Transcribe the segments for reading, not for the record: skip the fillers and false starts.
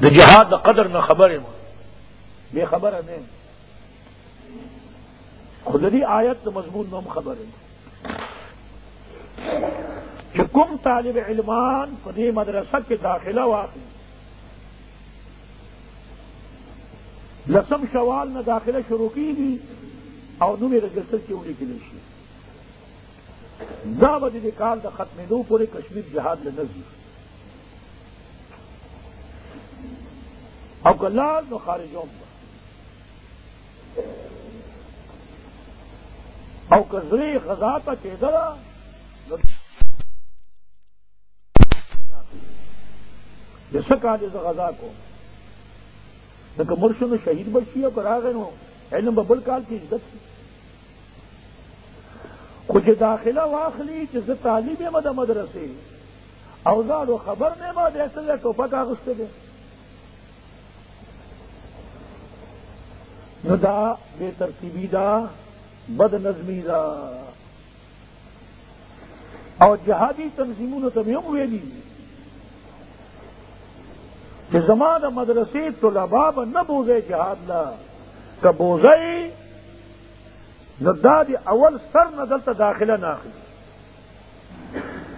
دا جہاد دا قدر نہ خبر ہے بے خبر ہے خدری آیت دا مضمون نہ خبر ہے کہ کم طالب علمان فدی مدرسہ کے داخلہ واقعی لسم شوال نہ داخلہ شروع کی گی اور نو میرے رجسٹر کی انہیں کی لیشی دا بدی کال دا ختم دو پورے کشمیر جہاد لنزی او کلال نو خارجوں او کزری غذا تا چیدرا جیسا کہا جیسا غذا کو لیکن مرشد شہید بچی اور کرا گئے نو علم ببل کال کی عزت کچھ داخلہ واخلی جس تعلیم مد مدرسے اوزار و خبر نے ماں ایسے یا ٹوپا کاغذ سے دے ندا بے ترتیبی دا بد نظمی دا اور جہادی تنظیموں نے تمہیں ویلی کہ زمان مدرسے طلباء نہ بوزے جہاد لا کہ بوزے ندا دی اول سر نہ دلتا داخلہ ناخلی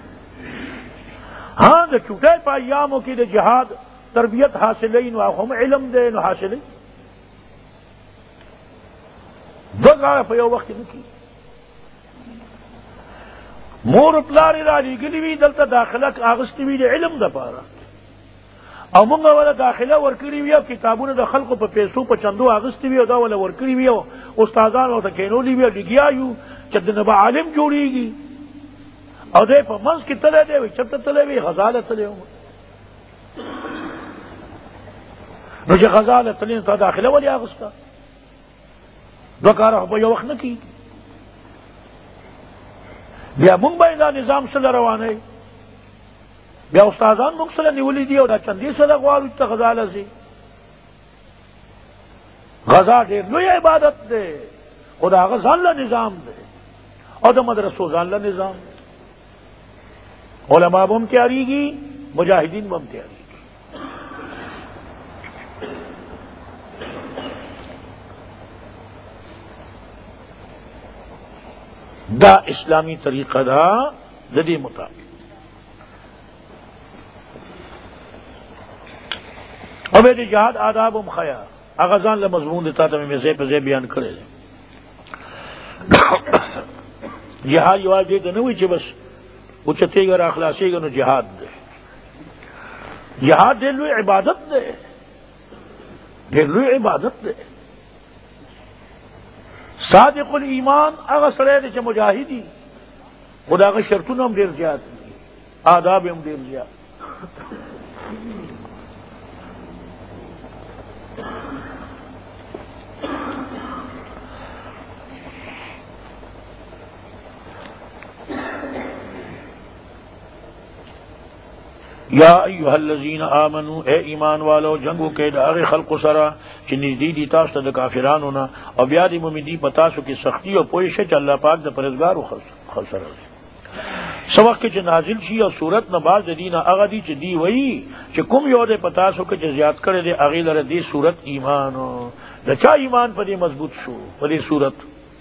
ہاں دا چھوٹے پایاموں کی دا جہاد تربیت حاصلین واخم علم دے نو حاصلین دگا پیو وقت نکی مور پلاری رالی گلی وی دلتا داخلہ آغستی وی علم دا پارا او منگا والا داخلہ ورکری وی اب کتابون دا خلق پا پیسو پا چندو آغستی وی دا والا ورکری وی استادان والا کینولی وی لگیا یو چند نبا عالم جوڑی گی او دے پا منز کی تلے دے وی چند تلے وی غزال تلے ہوں نو جے غزال تلے تا داخلہ والی آغستا دوکارا با یو وقت نکی بیا منگ با دا نظام سل روانے بیا استادان منگ سل نیولی دی او دا چندی سل غوالو تا غزال زی غزا دیر لوی عبادت دے خدا غزال نظام دے اور دا مدرسو زال نظام علماء بم تیاری گی مجاہدین بم تیاری دا اسلامی طریقہ دا ددی مطابق اب یہ جہاد آداب مخیا اغازان ل مضمون دیتا تھا میں زے پہ زے بیان کرے جہاد یواز دے نہ ہوئی چھ بس اچتے گا اخلاصی گا نو جہاد دے جہاد دے لوی عبادت دے دے لوی عبادت دے صادق الایمان اغا سرے دے چھ مجاہدی خدا اغا شرطون ہم دیر زیاد آداب ہم دیر زیاد یا ایها الذین آمنوا اے ایمان والو جنگو کے داغ خلق سرا چنی دی تاسو د کافرانو نا او بیا دی مومنی پتا سو کی سختی او پویش چ اللہ پاک د پرهیزگار او خسر سبق کے نازل شی اور صورت نہ باز دین اغدی چ دی وئی کہ کم یو دے پتا سو کہ زیاد کرے دے اغیل دی صورت ایمان د چا ایمان پر مضبوط شو پر صورت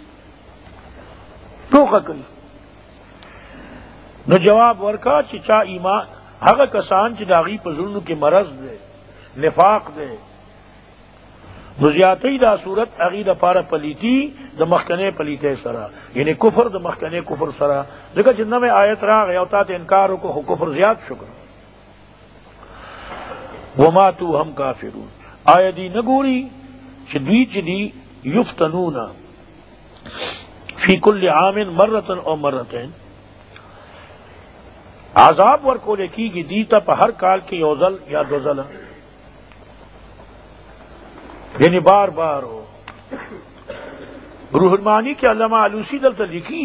تو کلی نو جواب ورکا چ چا ایمان هغه کسان چې داغي په زړونو کې مرض دی نفاق دی نزیاتی دا صورت اغي د پاره پلیتی د مخکنه پلیته سره یعنی کفر د مخکنه کفر سره ځکه چې نوې آیت راغی او تاسو انکار وکړو کفر زیات شو وما تو هم کافرون آیدی نګوري چې دوی چې دی یفتنون فی کل عام مرة او مرتين عذاب ورکو لکی گی دیتا پا ہر کال کی یوزل یا دوزل یعنی بار بار ہو روح المعانی کے علامہ علوسی دلتا لکھی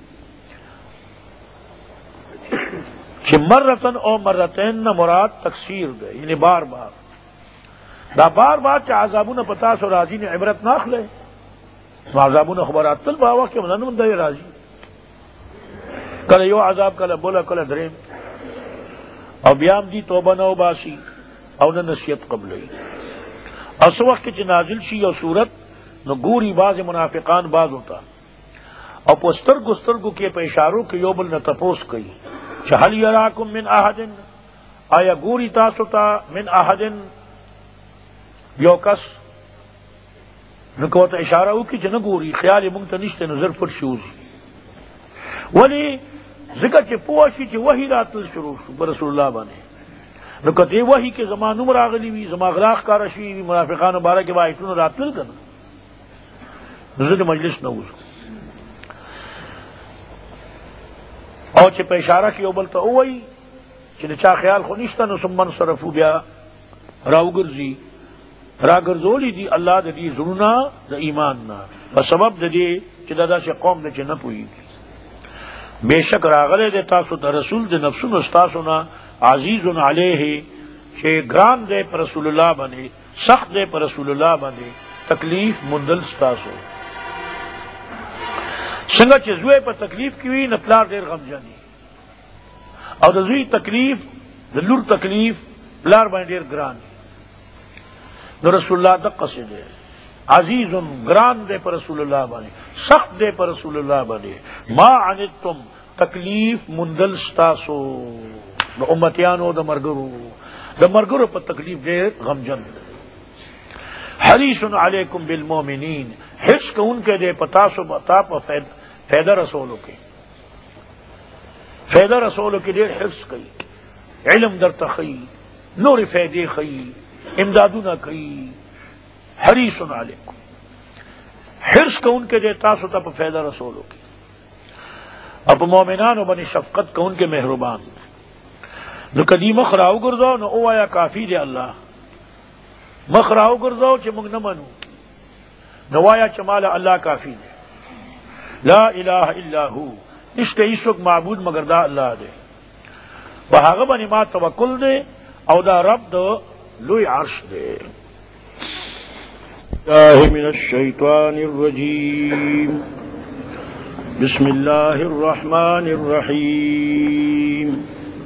کہ مرتن او مرتین نہ مراد تکثیر دے یعنی بار بار دا بار بار چا عذابون پتا سو راضی نے عبرت ناخ لے عذابون خبرات تل باوا کے منن من دے راضی کل یو عذاب کل بولا کل دریم او بیام دی توبہ نو باسی او نه نصیحت قبلوي. اس وخت چې نازل شي او صورت نو ګوري بعض منافقان بعض ہوتا او په سترګو سترګو کې په اشارو کې یو بل نه تپوس کوي چې هل یراکم من احد، آیا ګوري تاسو ته من احد یو کس، نو کو ته اشاره وکړي چې نه ګوري، خیال مونږ ته نشته، نظر پټ شوزي. ولی ذکر چې پوه شي چې وحی راتل شروع شو پر رسول الله باندې، نو کته وحی کې زما نوم راغلی وي، زما غلاخ کار شي منافقانو باره کې وایټونو راتل کنه، زه د مجلس نه وځم. او چې په اشاره کې یو بل ته وایي چې د چا خیال خو نشته، نو ثم انصرفوا بیا راوګرځي راګرځولي دي الله د دې زړونه د ایمان نه په سبب د دې چې دا داسې قوم نه چې نه پوهېږي. بېشک راغلی دی تاسو ته رسول د نفسونو ستاسو نه عزیز علیه چې ګران دی پر رسول الله باندې، سخت دی پر رسول الله باندې تکلیف مندل ستاسو. څنګه چې زوی په تکلیف کې وي نو پلار ډېر غمجن وي، او د زوی تکلیف د لور تکلیف پلار باندې ډېر ګران وي. نو رسول الله دقسې دی، عزیز گران دے پر رسول اللہ باندې، سخت دے پر رسول اللہ باندې. ما عنتم تکلیف مندل ستاسو د امتیانو د مرګرو په تکلیف ډېر غمجن. حریص علیکم بالمؤمنین، حرص کوونکی دی په تاسو تا په فایده رسولو کې، فایده رسولو کې ډېر حرص کوي، علم درته ښیي، نورې فایدې ښیي، امدادونه کوي. حریص علیکم، حرص کون کے دے تاسو ته په فایده رسولو کې، او په مؤمنانو باندې شفقت کون کے مهربان. نو کدی مخ راو ګرځاو نو اوایا کافی دی الله، مخ راو ګرځاو چې موږ نه منو نو وایا چې مال الله کافی دی. لا اله الا هو، نشته هیڅوک معبود مگر دا الله دی، په هغه باندې ما توکل دی او دا رب د لوی عرش دی. الله من الشیطان الرجیم، بسم الله الرحمن الرحیم.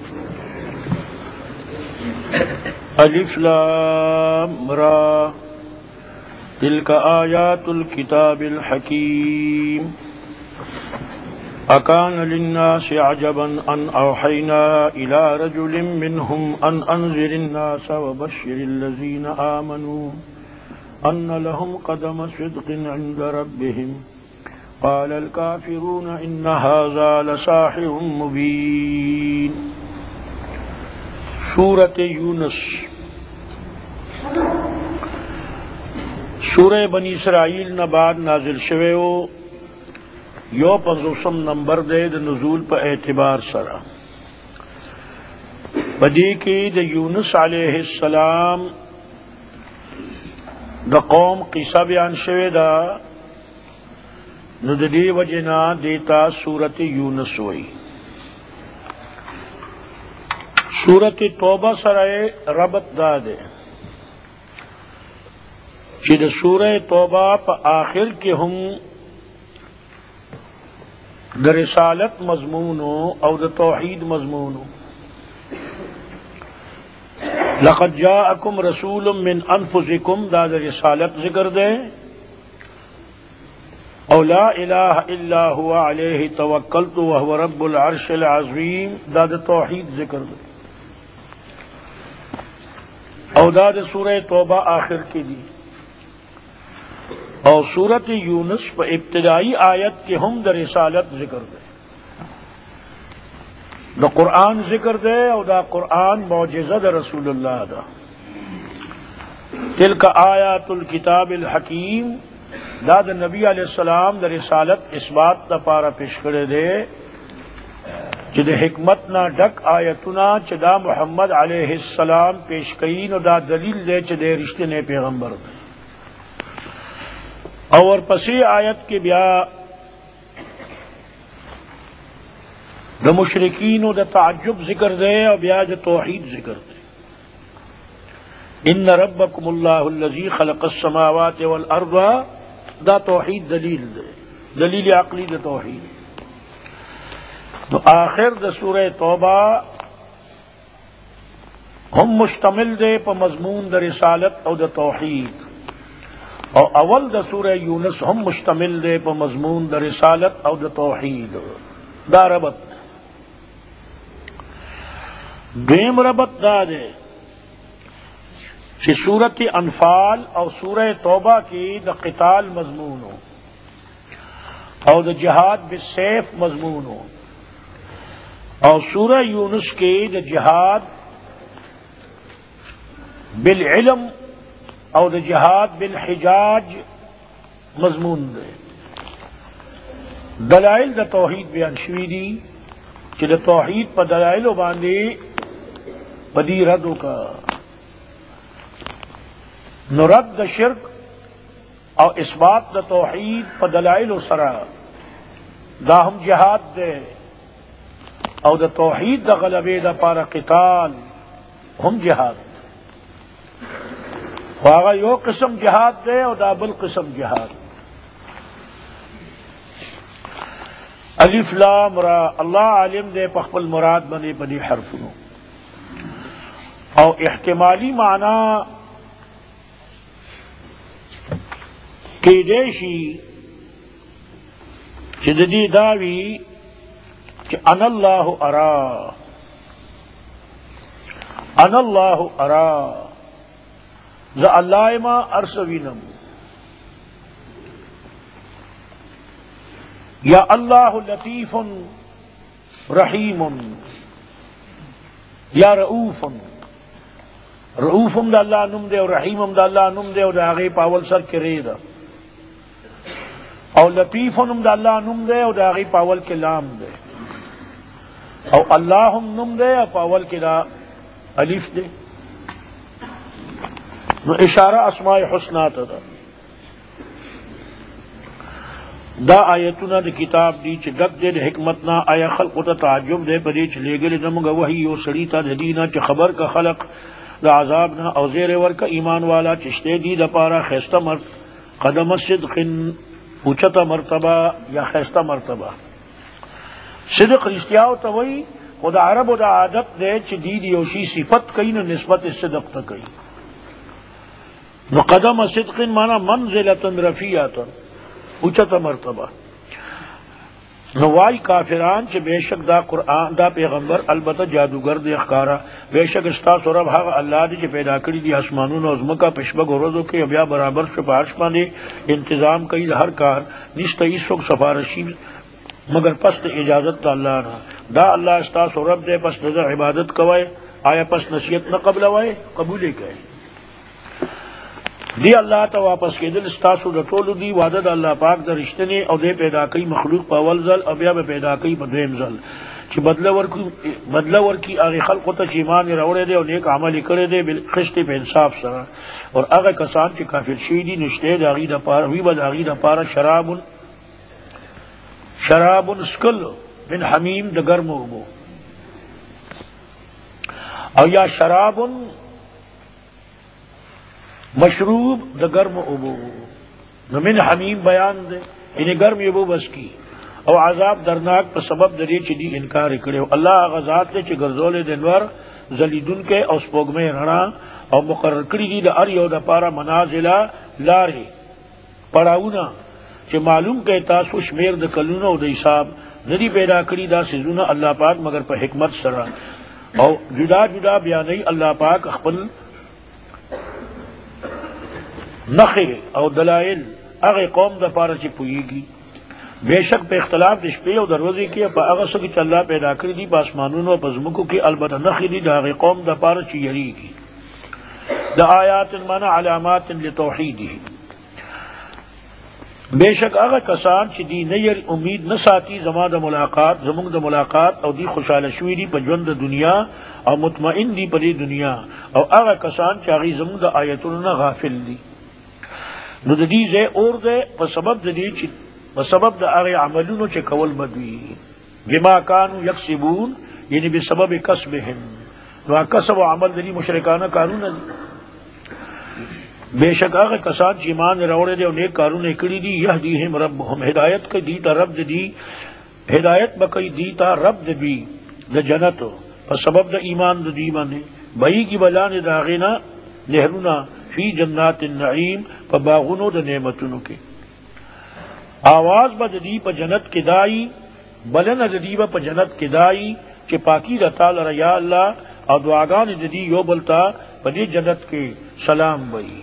الف لام را تلك آیات الكتاب الحکیم. اکان للناس عجبا ان اوحینا الى رجل منهم ان انذر الناس وبشر الذین آمنوا ان لهم قدم صدق عند ربهم قال الكافرون ان هذا لساحر مبین. سورۃ یونس، سورہ بنی اسرائیل نے بعد نازل شوه او یو 50 نمبر دے د نزول په اعتبار سره. بدی کې د یونس علیہ السلام د قوم قصه بیان شوه دا، نو د دې وجنا دیتا سورۃ یونس وئی. سورۃ توبہ سره ربط دا ده چې د سورۃ توبہ په آخر کې هم د رسالت مضمونو او د توحید مضمونو. لقد جاءکم رسول من انفسکم، دا د رسالت ذکر دے، او لا الہ الا هو علیہ توکلت وهو رب العرش العظیم، دا د توحید ذکر دے. او دا د سورہ توبہ آخر کی دی. اور سورۃ یونس په ابتدائی آیت کے ہم در رسالت ذکر دے، دا قرآن ذکر دے، اور دا قرآن معجزہ دا رسول اللہ دا. تلک آیات الکتاب الحکیم، دا دا نبی علیہ السلام دا رسالت اس بات دا پارا پیش کرے دے چې د حکمت نا ډک آیتنا چې دا محمد علیہ السلام پیش کئین، اور دا دلیل دے چې دے رشتنے پیغمبر دے. اور پسی آیت کے بیا د مشرکین و د تعجب ذکر دے، اور بیا د توحید ذکر دے. ان ربکم اللہ الذی خلق السماوات والارض، دا توحید دلیل دے، دلیل عقلی د توحید. تو آخر د سورہ توبہ ہم مشتمل دے پا مضمون دا رسالت او دا توحید، اور اول دا سورہ یونس ہم مشتمل دے پا مضمون دا رسالت او دا توحید. دا ربط دیم ربط دا دے کہ سورت انفال اور سورہ توبہ کی دا قتال مضمون ہو اور دا جہاد بالسیف مضمون ہو، اور سورہ یونس کی دا جہاد بالعلم اور دا جہاد بالحجاج مضمون دے. دلائل دا توحید بیان شوی دی کہ دا توحید پا دلائل و باندے پدی ردو کا نرد دا شرک اور اثبات دا توحید پا دلائل و سرا دا ہم جہاد دے، اور دا توحید دا غلبے دا پارا قتال ہم جہاد خواہ یو قسم جہاد دے اور دا بل قسم جہاد. الف لام را اللہ عالم دے پخپل مراد بنے بنی حرفنو، اور احتمالی معنی کی دیشی جدی داوی کہ ان اللہ ارا، ان اللہ ارا ز اللہ ما ارسوینم، یا اللہ لطیف رحیم یا رؤوف. رؤوفم دا اللہ نم دے اور رحیمم دا اللہ نم دے اور دا آغی پاول سر کے رے دا، اور لطیفم دا اللہ نم دے اور دا آغی پاول کے لام دے، اور اللہم نم دے اور پاول کے دا الف دے. نو اشارہ اسماء حسنہ تا دا آیتنا دا کتاب دی چھ ڈک دے دا حکمتنا، آیا خلق تا تعجب دے پدے چھ لے گلے نمگا وحی و سڑی تا دینا چھ خبر کا خلق دا عذابنا، او زیر ور کا ایمان والا چشتے دی دا پارا خیستہ قدم صدق اوچتا مرتبہ یا خیستہ مرتبہ. صدق رشتیاو تا وی خدا عرب و دا عادت دے چھ دی دیوشی صفت کئی نا نسبت صدق تا کئی. نو قدم صدق مانا منزلتا رفیعتا اوچتا مرتبہ. نوائی کافران چھ بے شک دا قرآن دا پیغمبر البتہ جادوگر دے اخکارا، بے شک استاس و رب حق اللہ دی چھ پیدا کری دی آسمانون و ازمکا پشبگ و رضو کے ابیا برابر شپارش پاندے انتظام کئی دا ہر کار نشتا ایسوک سفارشی مگر پس اجازت دا اللہ نا. دا اللہ استاس و رب دے پس نظر عبادت کوئے، آیا پس نصیحت نہ قبل وائے قبولے کہے دی اللہ تا واپس کے دل استاسو دا طولو دی وعدد اللہ پاک دا رشتنے او دے پیدا کئی مخلوق پا اول زل او بیا پیدا کئی پا دویم زل چی بدلہ ورکی آغی خلقو تا چی ایمان روڑے دے او نیک عملی کرے دے خشتے پہ انصاف سرا. اور آغی کسان چی کافر شیدی نشتے دا آغی دا پارا وی بد آغی دا پارا شراب سکل من حمیم دا گرم اوبو، او یا شراب مشروب دا گرم ابو من حمیم بیان دے انہیں گرم ابو بس کی، او عذاب درناک پر سبب دے چی دی انکار کرے. اللہ غزات دے چی گرزول دنور زلیدن کے او سپوگ میں رنا او مقرر کری دی دا ار یو دا پارا منازلہ لارے پڑاونا چی معلوم کہ تاسو شمیر دا کلونا او دا حساب ندی پیدا کری دا سزونا اللہ پاک مگر پر حکمت سرا. او جدا جدا بیانی اللہ پاک اخبر نخے او دلائل اغی قوم دا پارا چی پوئی گی. بے شک پہ اختلاف دشپے او دروزی کی پا اغسو کی چلا پیدا کری دی پاسمانون و پزمکو کی البتہ نخی دی دا اغی قوم دا پارا چی یری گی. دا آیات مانا علامات لتوحیدی. بے شک اغا کسان چی دی نیر امید نساتی زمان دا ملاقات زمان دا ملاقات او دی خوشحال شوی دی پا جوند دنیا او مطمئن دی پا دی دنیا، او اغا کسان چی اغی زمان دا آیتون غافل دی. نو د دې ځای اور دی په سبب د دې چې په سبب د هغې عملونو چې کول بد وي، بما کانوا یکسبون یعنی بسبب کسبهم. نو کسب و عمل د دې مشرکانه کارونه دي. بے شک هغه کسان چې ایمان راوړی دی او نیک کارونه کړي دي، یهدیهم ربهم هدایت کوي دی ته رب دی، ہدایت بکئی دی تا رب دی د جنت په سبب د ایمان د دی باندې بئی کی بلان داغینا نہرونا فی جنات النعیم فباغنو دا نعمتنو کے آواز با جدی پا جنت کی دائی بلن جدی با جنت کی دائی چی پاکی دا تعالی یا اللہ اور دعاگان جدی یو بلتا پا دی جنت کے سلام بئی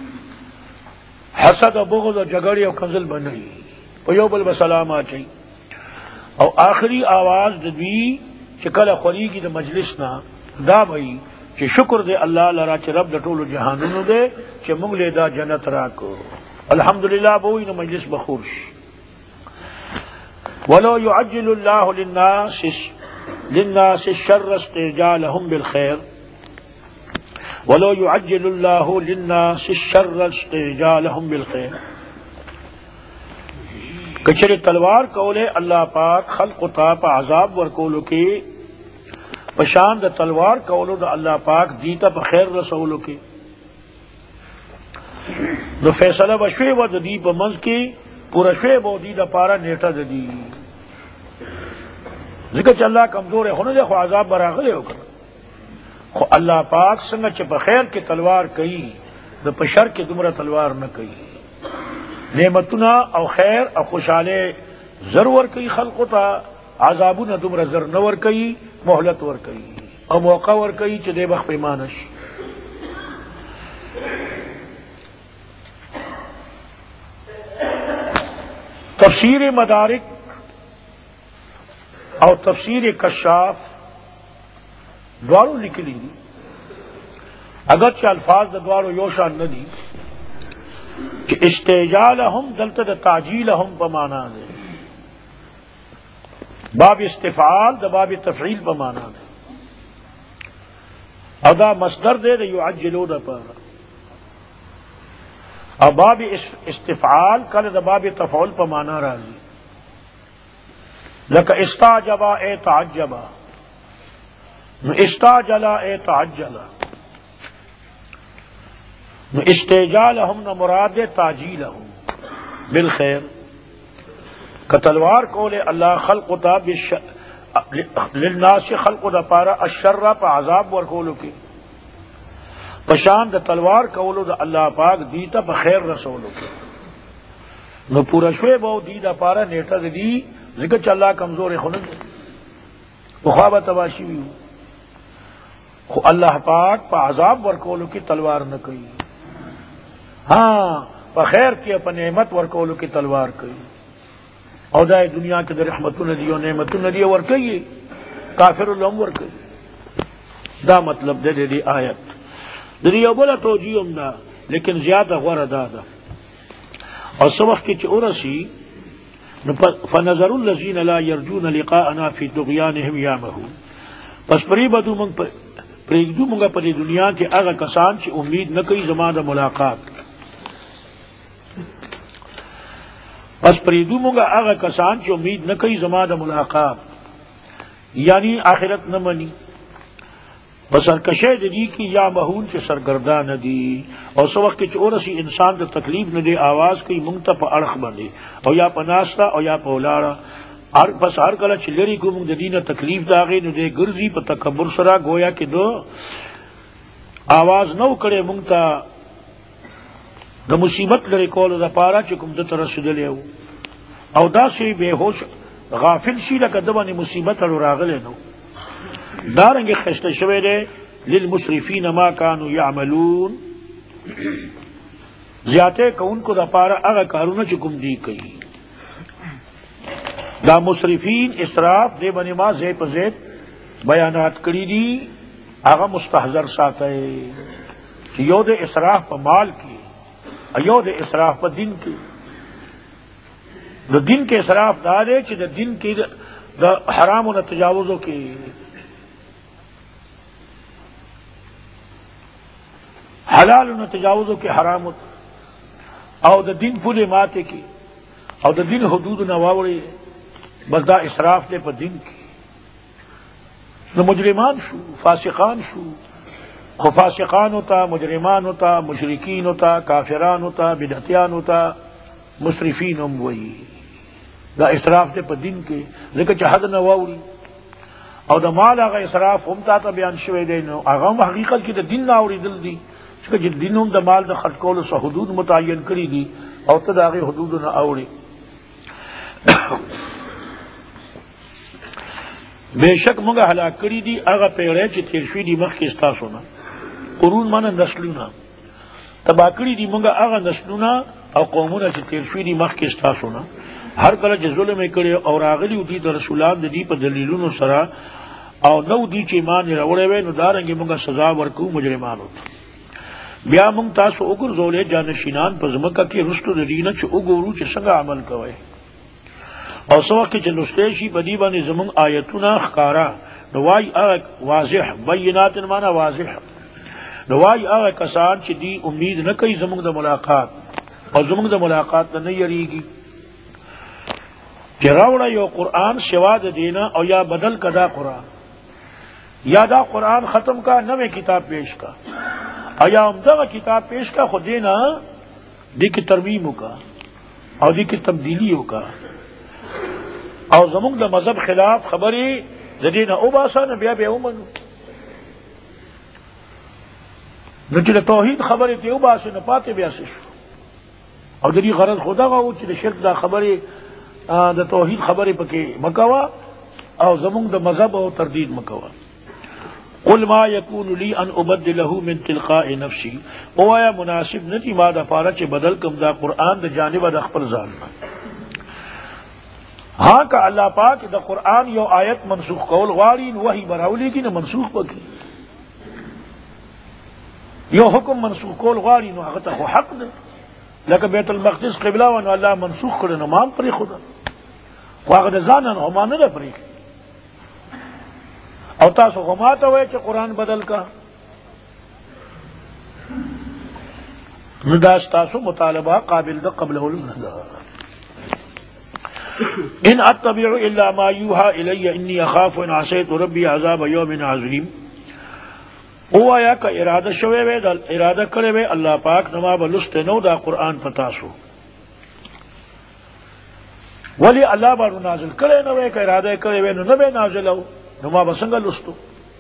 حسد و بغض و جگڑی و کنزل بنئی پا یو بل بسلام آچائی او آخری آواز جدی چی کل خوری کی دا مجلسنا دا بئی چی شکر دے اللہ لرا چی رب دا طول جہانونو دے چی منگلے دا جنت راکو الحمدللہ بوئی نا مجلس بخورش ولو يعجل اللہ للناس الشر استعجالهم بالخیر ولو يعجل اللہ للناس الشر استعجالهم بالخیر کچھر تلوار کولے اللہ پاک خلق تا پا عذاب ورکولو کے پشان دا تلوار کولو دا اللہ پاک دیتا پا خیر رسولو کے نو فیصلہ بشوے و دا دی پا منز کے پورا شوے با دی دا پارا نیٹا دا دی ذکر چا اللہ کمزور ہے خونو دے خو عذاب براغلے ہو کر خو اللہ پاک سنگا چا پا خیر کے تلوار کئی دا پا شر کے دمرا تلوار نہ کئی نعمتنا او خیر او خوشحالے ضرور کئی خلقو تا عذابنا دمرا زر نور کئی محلت ور کئی او موقع ور کئی چا دے بخ پیمانش تفسیر مدارک اور تفسیر کشاف دوارو نکلی اگرچہ الفاظ دا دوارو یوشان ندی کہ استعجالہم دلتا دا تعجیلہم پا مانا دے باب استفعال دا باب تفعیل پا مانا دے ادا مصدر دے دا یعجلو دا پارا اور باب استفعال کل دا باب تفعول پا مانا راضی لکا استعجبا اے تعجبا نو استعجلا اے تعجلا نو استعجالہم نو مراد تعجیلہم بالخیر کتلوار کولے اللہ خلق تا للناس خلق دا پارا الشر پا عذاب ورکولو کی پشان دا تلوار کولو دا اللہ پاک دیتا پا خیر رسولو کی نو پورا شوے باو دی دا پارا نیٹا دی ذکر چا اللہ کمزور خونن دے بخوابہ تباشی بھی ہو خو اللہ پاک پا عذاب ورکولو کی تلوار نہ کئی ہاں پا خیر کی پا نعمت ورکولو کی تلوار کئی او دائے دنیا کے در رحمتو ندیو نعمتو ندیو ورکئی کافر اللہم ورکئی دا مطلب دے دی آیت دری اولا توجیہم دا لیکن زیادہ غور دا اور سبق کی چورسی فنظر الذین لا یرجون لقاءنا فی طغیانہم یعمہون پس پریبدو منگ پریگدو منگا پری دنیا کے اگا کسان چی امید نہ کئی زمان دا ملاقات پس پریدو منگا اگا کسان چی امید نہ کئی زمان دا ملاقات یعنی آخرت نہ منی بسرکشے دی کی یا مہون چی سرگردان دی اور سو وقت چی اورسی انسان دا تکلیف نہ دے آواز کئی منگتا پا ارخ بندے او یا پا ناستا او یا پا اولارا پس ہر کلا چلری کو منگ دینا تکلیف داغے نو دے گرزی پا تکبر سرا گویا کہ دو آواز نو کرے منگتا دا مصیبت لرے کول دا پارا چکم دا ترسدلے ہو او دا سی بے ہوش غافل شی لکا دبانی مصیبت رو راغلے نو دارنگی خشت شوے دے للمسرفین ما کانو یعملون زیادے کون کو دا پارا اگا کارونا چکم دی کئی دا مسرفین اسراف دے بنی ما زیب زید بیانات کری دی آغا مستحضر ساتا ہے کہ یو دے اسراف پا مال کی ایو دے اسراف پا دن کی دا دن کے اسراف دا دے چی دا دن کی دا حرام و تجاوزوں کی حلال و تجاوزوں کے حرام او دا دن پھولے ماتے کی او دا دن حدود نواوڑے بس دا اسراف دے پا دن کی نو مجرمان شو فاسقان شو خو فاسقان ہوتا مجرمان ہوتا مشرکین ہوتا کافران ہوتا بدعتیان ہوتا مسرفین وہی دا اسراف دے پا دن کے لیکن چاہد نواوڑی او د مال هغه اسراف هم تا ته بیان شوی دی، نو هغه هم حقیقت کې د دین نه اورېدل دي چې دین هم د مال د خرج کولو څه حدود متعین کړي دي او ته د هغې حدودو نه اورې. بېشک موږ هلاک کړي دي هغه پیړۍ چې تېر شوي دي مخکې ستاسو نه. قرون مانه نسلونه، تباه کړي دي موږ هغه نسلونه او قومونه چې تېر شوي دي مخکې ستاسو نه. هر کله چې ظلم یې کړی او راغلي دي د رسولان د دې په دلیلونو سره او نو دي چې ایمان یې راوړی وی، نو دارنګې موږ سزا ورکوو مجرمانو ته. بیا موږ تاسو وګرځولې جانشینان په ځمکه کې رستو د دې نه چې وګورو چې څنګه عمل کوئ، او څه وخت چې لوستی شي په دې باندې زموږ آیتونه ښکاره، نو وایي هغه واضح بینات معنا واضح، نو وایي هغه کسان چې دې امید نه کوي زموږ د ملاقات او زموږ د ملاقات نه نه یریږي چې راوړه یو قرآن سوا د دینه او یا بدل کا دا قرآن، یا دا قرآن ختم کا نوے کتاب پیش کا، او یا همدغه کتاب پیش کا خو دینا دی کی ترمیم کا او دی کی تبدیلی کا، او زمونږ د مذهب خلاف خبرې د دینه وباسه، نو بیا به ومنو. نو چې د توحید خبرې ته وباسه نو پاتې بیا څه شو؟ او د دې غرض خو دغه و چې د شرک دا خبرې د توحید خبرې پکې مکوه او زمونږ د مذهب او تردید مکوه. قل ما یکون لی ان ابدله من تلقاء نفسی، اوایا مناسب ندی ما د پاره چې بدل کم دا قرآن د جانب د خپل ځان نه. ہاں کہ اللہ پاک دا قرآن یو آیت منسوخ کول غواړي نو وحی براولی کی نو منسوخ پکې، یو حکم منسوخ کول غواړي نو هغه ته خو حق ده، لکه بیت المقدس قبله و نو الله منسوخ کړي نو ما هم پرېښوده، خو هغه د ځان نه ما نه ده پرېښي. او تاسو خو ما ته وایئ چې قرآن بدل کا، نو دا ستاسو مطالبه قابل ده قبلول نه ده. ان اتبع الا ما یوحى الی انی اخاف ان عصیت ربی عذاب یوم عظیم. اوایا که اراده شوی وی اراده کړی وی الله پاک نما بلست نو دا قرآن پتاسو، ولی الله بارو نازل کړی نه وی، که اراده کړی وی نو نه به نازلو، نو ما به څنګه لستو؟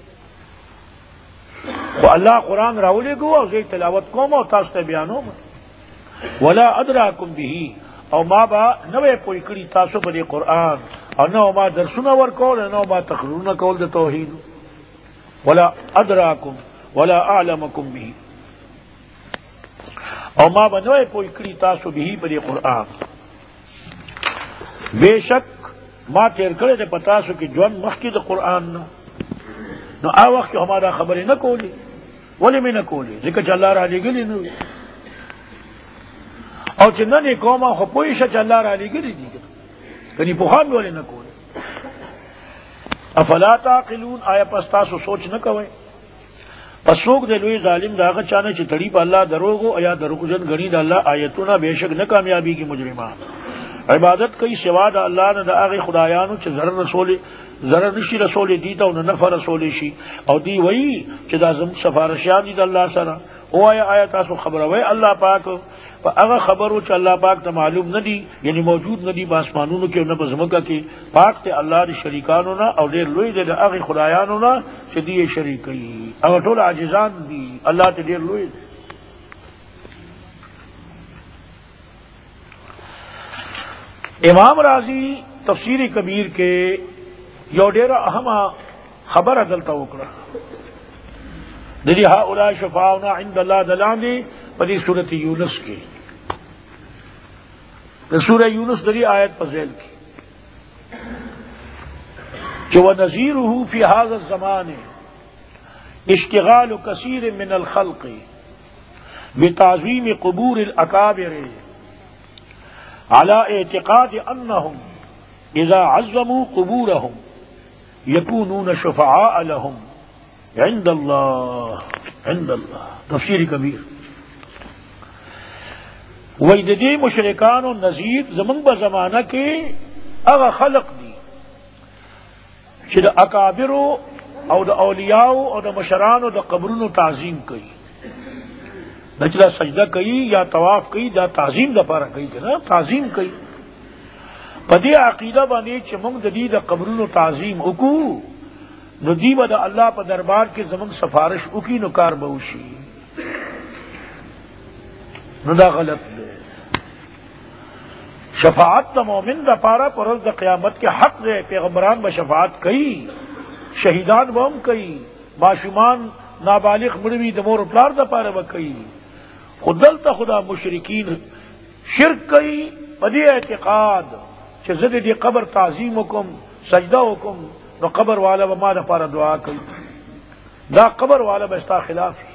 خو الله قرآن راولېږو او زه تلاوت کوم او تاسو ته بیانوم. ولا ادراکم به، او ما با نوې پوی کړی تاسو په دې قرآن، او نو ما درسونه ورکول، نو ما تقریرونه کول د توحید. ولا ادراکم ولا اعلمکم به، او ما با نوې پوی کړی تاسو به په دې قرآن. بېشک ما تیر کړی د پتاسو کې ژوند مخکې د قرآن نه، نو هغه وخت همدا خبرې نه کولی. ولې مې نه کولی؟ ځکه چې الله را لېږلي نه وي، او چې نن یې کومه خو پوه شه چې الله را لېږلي دي، کنې پوښا مې ولې نه کولی؟ افلا تعقلون، آیا پس تاسو سوچ نه کوئ؟ پس څوک د لوی ظالم د هغه چا نه چې تړي په الله دروغ او یا دروغجن ګڼي د الله آیتونه، بېشک نه کامیابېږي مجرمان. عبادت کوي سوا د الله نه د هغې خدایانو چې ضرر نشي رسولی دي ته او نه نفع رسولی شي، او دی وایي چې دا زموږ سفارشیان دي د الله سره. اوایا آیا تاسو خبروئ الله پاک په هغه خبرو چې الله پاک ته معلوم نه دي، یعنی موجود نه دي په اسمانونو کې او نه په ځمکه کې، پاک ته الله د شریکانو نه او ډېر لوی دی د هغې خدایانو نه چې دوی یې شریک کوي. هغه ټول عاجزان دي، الله ته ډېر لوی دی. امام راضی تفسیر کبیر کے یو ډیره اهمه خبره دلته وکړه، د دې هؤلاء شفاعنا عند الله دلاندې په دې سورۃ یونس کې، د سورۃ یونس د دې آیت په ذیل کې چې ونذیره فی هذا الزمان اشتغال کثیر من الخلق بتعظیم قبور الاکابر على اعتقاد انهم اذا عظموا قبورهم يكونون شفعاء لهم عند الله. تفسیر کبیر. وای د دې مشرکانو نظیر زمونږ په زمانہ کې هغه خلق دي چې د اکابرو او د اولیاءو او د مشرانو د قبرونو تعظیم کوي، دا چې دا سجده کوي یا طواف کوي دا تعظیم دپاره کوي که نه، تعظیم کوي. په دې عقیده باندې چې موږ د دې د قبرونو تعظیم وکړو نو دی به د الله په دربار کې زمونږ سفارش وکړي نو کار به وشي. نو دا غلط دی. شفاعت د مومن دپاره په ورځ د قیامت کې حق دی. پیغمبران به شفاعت کوي، شهیدان به هم کوي، ماشومان نابالغ مړوي د مور پلار دپاره به کوي. خو دلته خدا مشرکین شرک کوي په دې اعتقاد چې زه د دې قبر تعظیم وکم، سجده وکم، نو قبر والا به ما دپاره دعا کوي. دا قبر والا به ستا خلاف وي.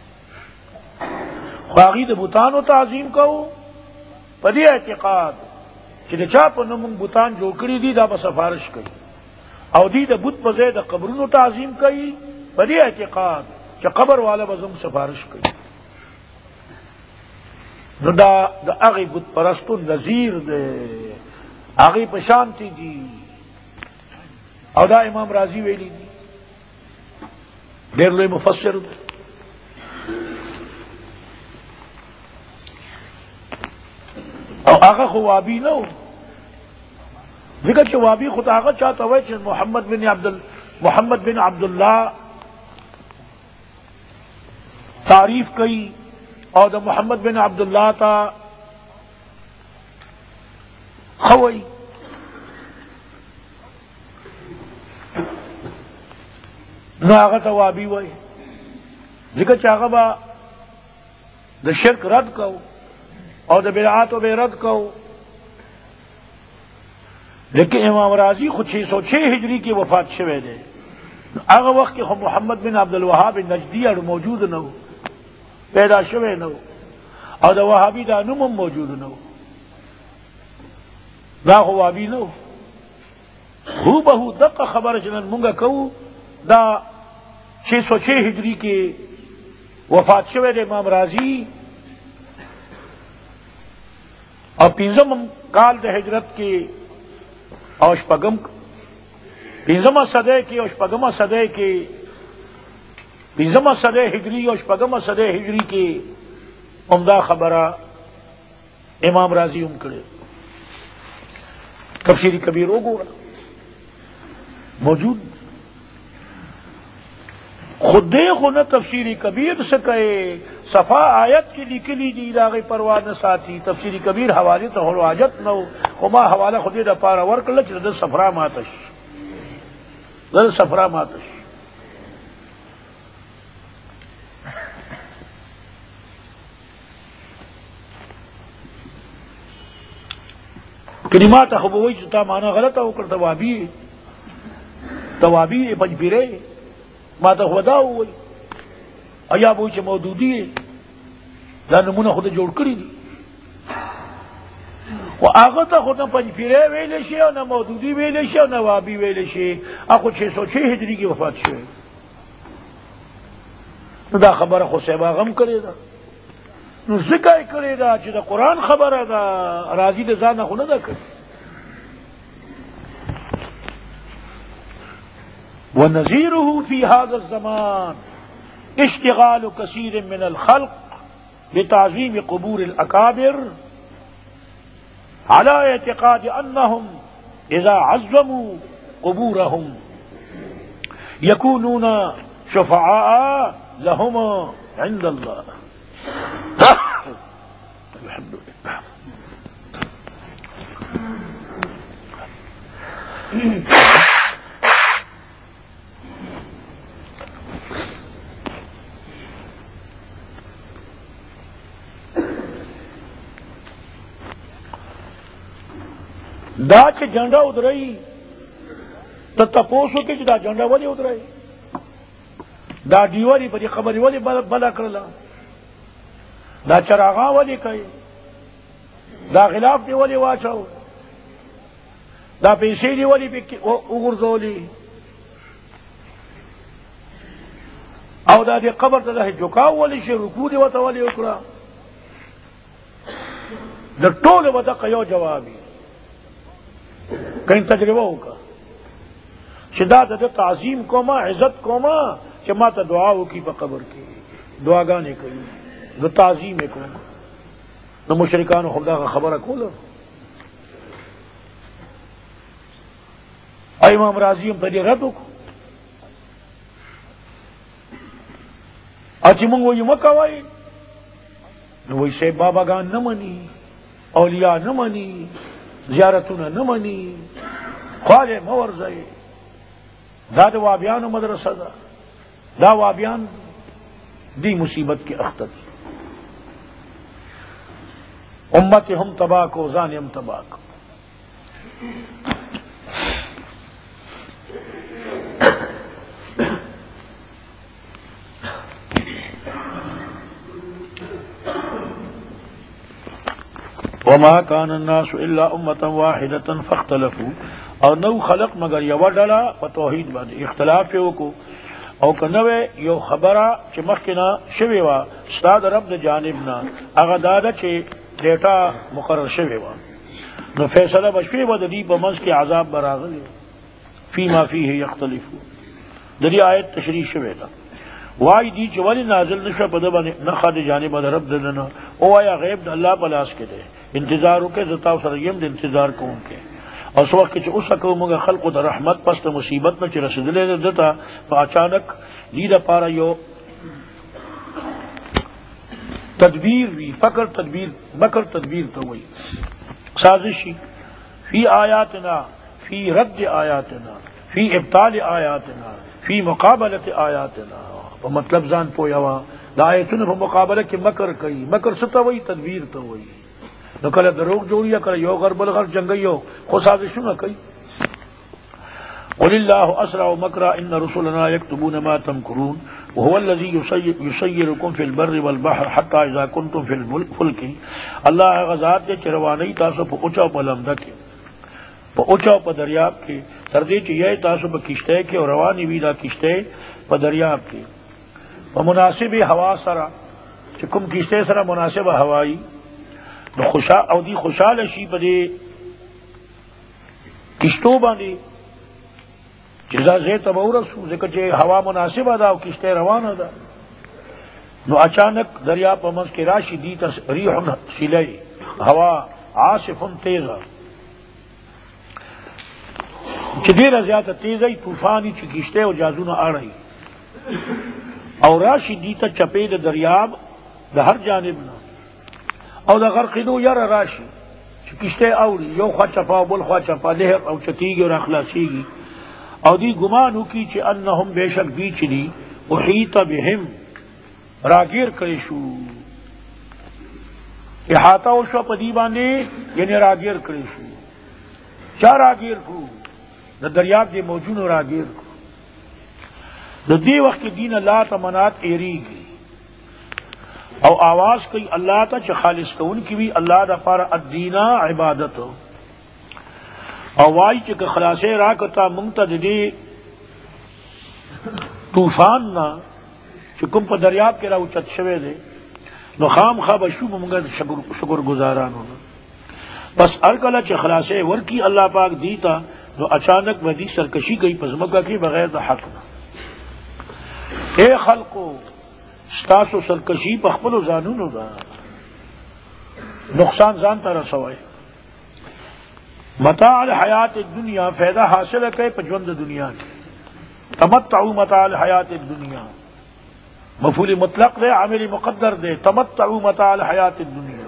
خو هغوی د بوتانو تعظیم کوو په دې اعتقاد چې د چا په نوم بوتان جوړ کړي دي دا به سفارش کوي، او دی د بت په ځای د قبرونو تعظیم کوي په دې اعتقاد چې قبر والا به زموږ سفارش کوي. نو دا د هغې بت پرستو نظیر دی، هغې په شانتي دي. او دا امام راضي ویلي دي، ډېر لوی مفسر دی. او هغه خو وابي نه و، ځکه چې وابي خو هغه چاته وایي چې محمد بن عبدالله تعریف کوي او د محمد بن عبدالله تا خوي. نو هغه ته وابي وایي، ځکه چې هغه به د شرک رد کو او د بدعاتو به رد کو. لیکن امام راضی خود 606 ہجری کی وفات شوه دی. هغه وخت کې خو محمد بن عبدالوهاب نجدی موجود نه و، پیدا شوه نه و، او د وهابي دا نوم هم موجود نه و. دا خو وهابي نه و. هو بهو دقه خبره چې نن مونږ کوو دا 606 ہجری کې وفات شوه دی امام راضی، اور 15 کال د ہجرت کی اور شپږم 15 صدی کی اور شپږم صدی کی 15 صدی ہجری اور شپږم صدی ہجری کی عمدہ خبرہ امام راضی هم کړي. تفسیر کبیر وګوره موجود. خود دیکھو نہ تفسیر کبیر سے کہے صفا آیت کی لکلی دی داغی پرواہ نہ ساتھی. تفسیر کبیر حوالے تو ہو حاجت نہ ہو، خما حوالہ خودی دا پارا ورک لچ رد صفرا ماتش رد صفرا ماتش. کلمات خبوئی چتا مانا غلط ہو کر توابی پنج پیرے ما ته خدا وای ایا به چې مودودی دا نمونه خود جوړ کړی دي. او هغه ته خود پنځ پیره ویل شي او نه مودودی ویل شي او نه وابي ویل شي. هغه 606 هجری کې وفات شوی. نو دا خبره خو سبا غم کړی دا، نو ذکر کړی دا چې د قرآن خبره دا راضی د ځان خو نه ده کړی. ونظيره في هذا الزمان اشتغال كثير من الخلق بتعظيم قبور الأكابر على اعتقاد أنهم إذا عظموا قبورهم يكونون شفعاء لهم عند الله. الحمد لله. دا چې جنډه ودرئی ته تپوسو کې چې دا جنډه ولې ودرئی، دا ډیوري په دې خبرې ولې بلا کړله، دا چراغا ولې کوي، دا غلاف دی ولې واچو، دا پیسې دی ولې وګرځولې، او دا دې قبر ته جوکاو ولې شي، رکوع دی ورته ولې وکړه. د ټولو به دغه یو جواب وي. کہیں تجربہ ہوگا شداد تعظیم کوما عزت کوما کہ ماں تا دعا ہو کی بقبر کی دعا گانے کہیں نو تعظیم کوما نو مشرکان خدا کا خبر کھولا. امام راضی ہم تجھے رد کو اچھی منگ وہی مکوائی وہی سے بابا گان نہ منی، اولیاء نہ منی، زیارتوں نہ منی، خواجہ مورزے دا وابیان مدرسہ دا وابیان دی مصیبت کے اختر امت ہم تباہ کو زان ہم تباہ کو. وما كان الناس الا امه واحده فاختلفوا، اور نو خلق مگر یو ڈلا په توحید باندې اختلاف یو کو، او کنوے یو خبره چې مخکنا شوی وا استاد رب د جانبنا هغه داده چې ډیټا مقرر شوی وا، نو فیصله بشوی و د دې په منځ کې عذاب براغلی فيما فيه يختلفون. د دې آیت تشریح شوی دا وای دی چې ولی نازل نشه په د باندې نه خد جانب د رب دلنه او یا غیب د الله په لاس کې دی، انتظار وکړه زتا سره یم د انتظار کوونکې. اور اس وقت چې اوس کو موږ خلقو د رحمت پس د مصیبت نه چې رسیدلې دته په اچانک دې د پاره یو تدبیر وی فکر تدبیر مکر تدبیر تو وہی سازشی فی آیاتنا فی رد آیاتنا فی ابطال آیاتنا فی مقابلت آیاتنا. مطلب زان پویا دا آیتونه په مقابله کې مکر کوي، مکر څه ته وایي؟ تدبیر ته وایي. نو کله دروغ جوړیا کله یو غر بل غر جنگیو خو سازشونه کوي. قل الله اسرع مکرا ان رسلنا يكتبون ما تمكرون وهو الذي يسيركم في البر والبحر حتى اذا كنتم في الفلك. الله غزاد چې رواني تاسو په اوچا په لمده کې په اوچا په دریاب کې تر دې چې یې تاسو په کشته کې او رواني وي دا کشته په دریاب کې په مناسبه هوا سره چې کوم کشته سره مناسبه هوایی نو خوشا او دی خوشاله شي په دې کشتو باندې چې ځای ته ورسو ځکه چې هوا مناسبه ده او کشته روانه ده. نو اچانک دریا په منځ کې راشي دی ریح سیلی هوا عاصف تیزه چې ډیره زیاته تیزه طوفانی چې کشته او جازونه اړي او راشي دی ته چپې د دریاب د هر جانب نه او د غرقیدو یره راشي چې کشته اوړي یو خوا چپا او بل خوا چپا لهر او چتیږي او اخلاصيږي او دی ګمان وکي چې انهم بشک بیچ دي احیط بهم راگیر کړي شو، احاطه او شو په دی باندې یعنی راگیر کړي شو. چا راگیر کو؟ د دریاب دی موجونو راگیر کو. د دې وخت دین الله تمنات ایریږي او آواز کوي الله ته چې خالص کون کی وی الله د پر الدینا عبادت او وای چې خلاصې راکتا مونږ ته دې طوفان نا چې کوم په دریاب کې راوچت شوه دی نو خام خواب شو مونږ شکر گزارانو بس هر کله چې خلاصې ورکی الله پاک دیتا نو اچانک ودی سرکشی گئی پزمکا کی بغیر د حق نہ. اے خلقو ستاسو سرکشی په خپل ځانونو ده، نقصان ځان ته رسوي. متاع الحیات الدنیا فائدہ حاصل ہے په ژوند دنیا کې. تمتعوا متاع الحیات الدنیا مفعول مطلق دے عامل مقدر دے. تمتعوا متاع الحیات الدنیا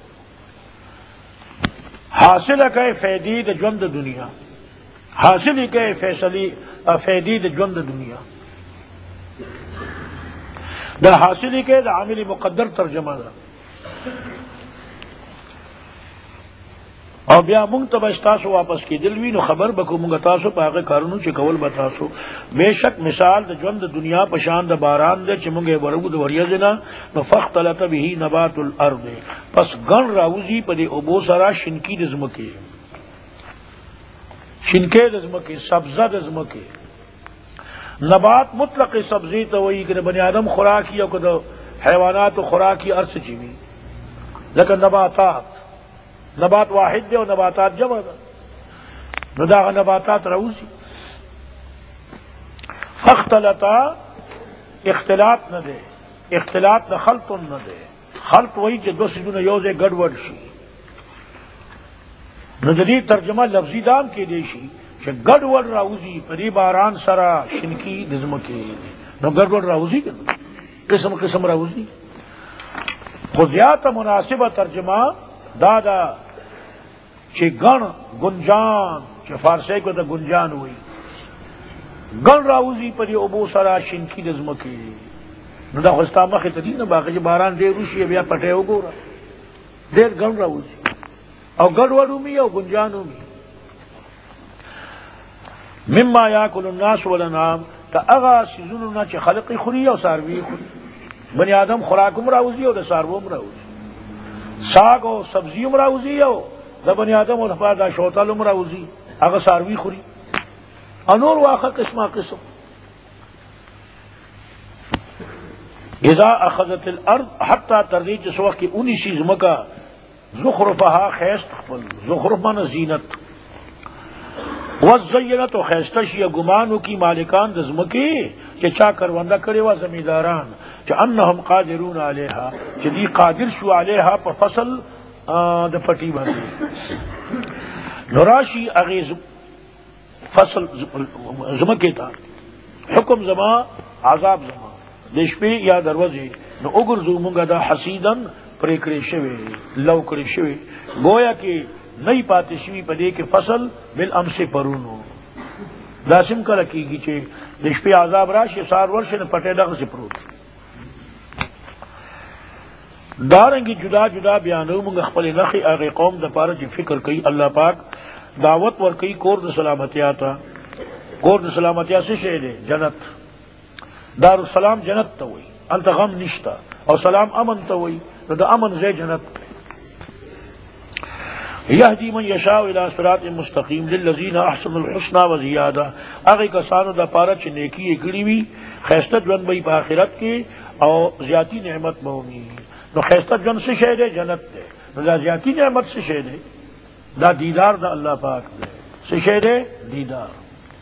حاصل ہے فائدې د ژوند دنیا، حاصل ہے فیصلی فائدې د ژوند دنیا. دا حاصل کے دا عامل مقدر ترجمہ دا او بیا مونږ ته تاسو واپس کې دلوي نو خبر بکو مونږ تاسو په هغه کارونو چې کول به تاسو. بهشک مثال د ژوند د دنیا په شان د باران دی چې مونږه ورغو د وریځ نه نو فختلط به نبات الارض پس ګن راوزی په دې اوبو سره شینکی د زمکه، شینکې د زمکه، سبزه د زمکه. نبات مطلق سبزی تو وہی کہ بنی آدم خوراکی او کہ حیوانات خوراکی عرص چیوی لیکن نباتات نبات واحد دے اور نباتات جمع دا نو دا نباتات روزی فاختلطا اختلاط نہ دے، اختلاط نہ خلط نہ دے. خلط وہی کہ دو سجون یوزے گڑبڑ شی نو جدید ترجمہ لفظی دام کے دیشی کہ گڑوڑ راوزی پری باران سرا شنکی دزمکی نو گڑوڑ راوزی کہ قسم قسم راوزی خودیات مناسبہ ترجمہ دادا چھ گن گنجان چھ فارسی کو تا گنجان ہوئی گن راوزی پر یہ ابو سرا شنکی دزمکی نو دا خستا مخی تدین باقی باران دیر روشی بیا پٹے ہو گو رہا دیر گن راوزی او گن وڈو می او گنجانو می مما یاکل الناس والانعام تا اغا سیزونونا چھ خلقی خوری او ساروی خوری بنی آدم خوراکم راوزی او دا ساروم راوزی ساگ او سبزیم راوزی او دا بنی آدم او دفعہ دا شوتالم راوزی اغا ساروی خوری انور واقع قسمہ قسم اذا اخذت الارض حتی تردیج اس وقت کی انہی چیز مکا زخرفہا خیست خپل زخرف من زینت وزینت و خیستش یا گمانو کی مالکان دزمکی کہ چا کروندہ کرے و زمیداران کہ انہم قادرون علیہا کہ دی قادر شو علیہا پر فصل دا پٹی باندی نراشی اغیز فصل زمکی تا حکم زما عذاب زما دشپی یا دروازی نو اگر زومنگا دا حسیدن پریکڑی شوی لو کری شوی گویا کہ نئی پاتی شوی پدے کہ فصل بالامس پرونو داسم کا رکی گی چھے دشپی عذاب راشی سار ورش نے پٹے دغ سے پروت دارنگی جدا جدا بیانو منگا خپل نخی آغی قوم دا پارا جی فکر کئی اللہ پاک دعوت ور کئی کور دا سلامتی آتا کور دا سلامتی سے شہدے جنت دار السلام جنت تا ہوئی انت غم نشتا اور سلام امن تا ہوئی دا امن زی جنت یہدی من یشاء الى صراط مستقیم للذین احسنوا الحسنى وزیادہ اگے کسانو دا پارا چ نیکی گڑی وی خیستہ جون بئی آخرت کے اور زیاتی نعمت مومی نو خیستہ جون سے شہدے جنت دے نو زیاتی نعمت سے شہدے دا دیدار دا اللہ پاک دے سے شہدے دیدار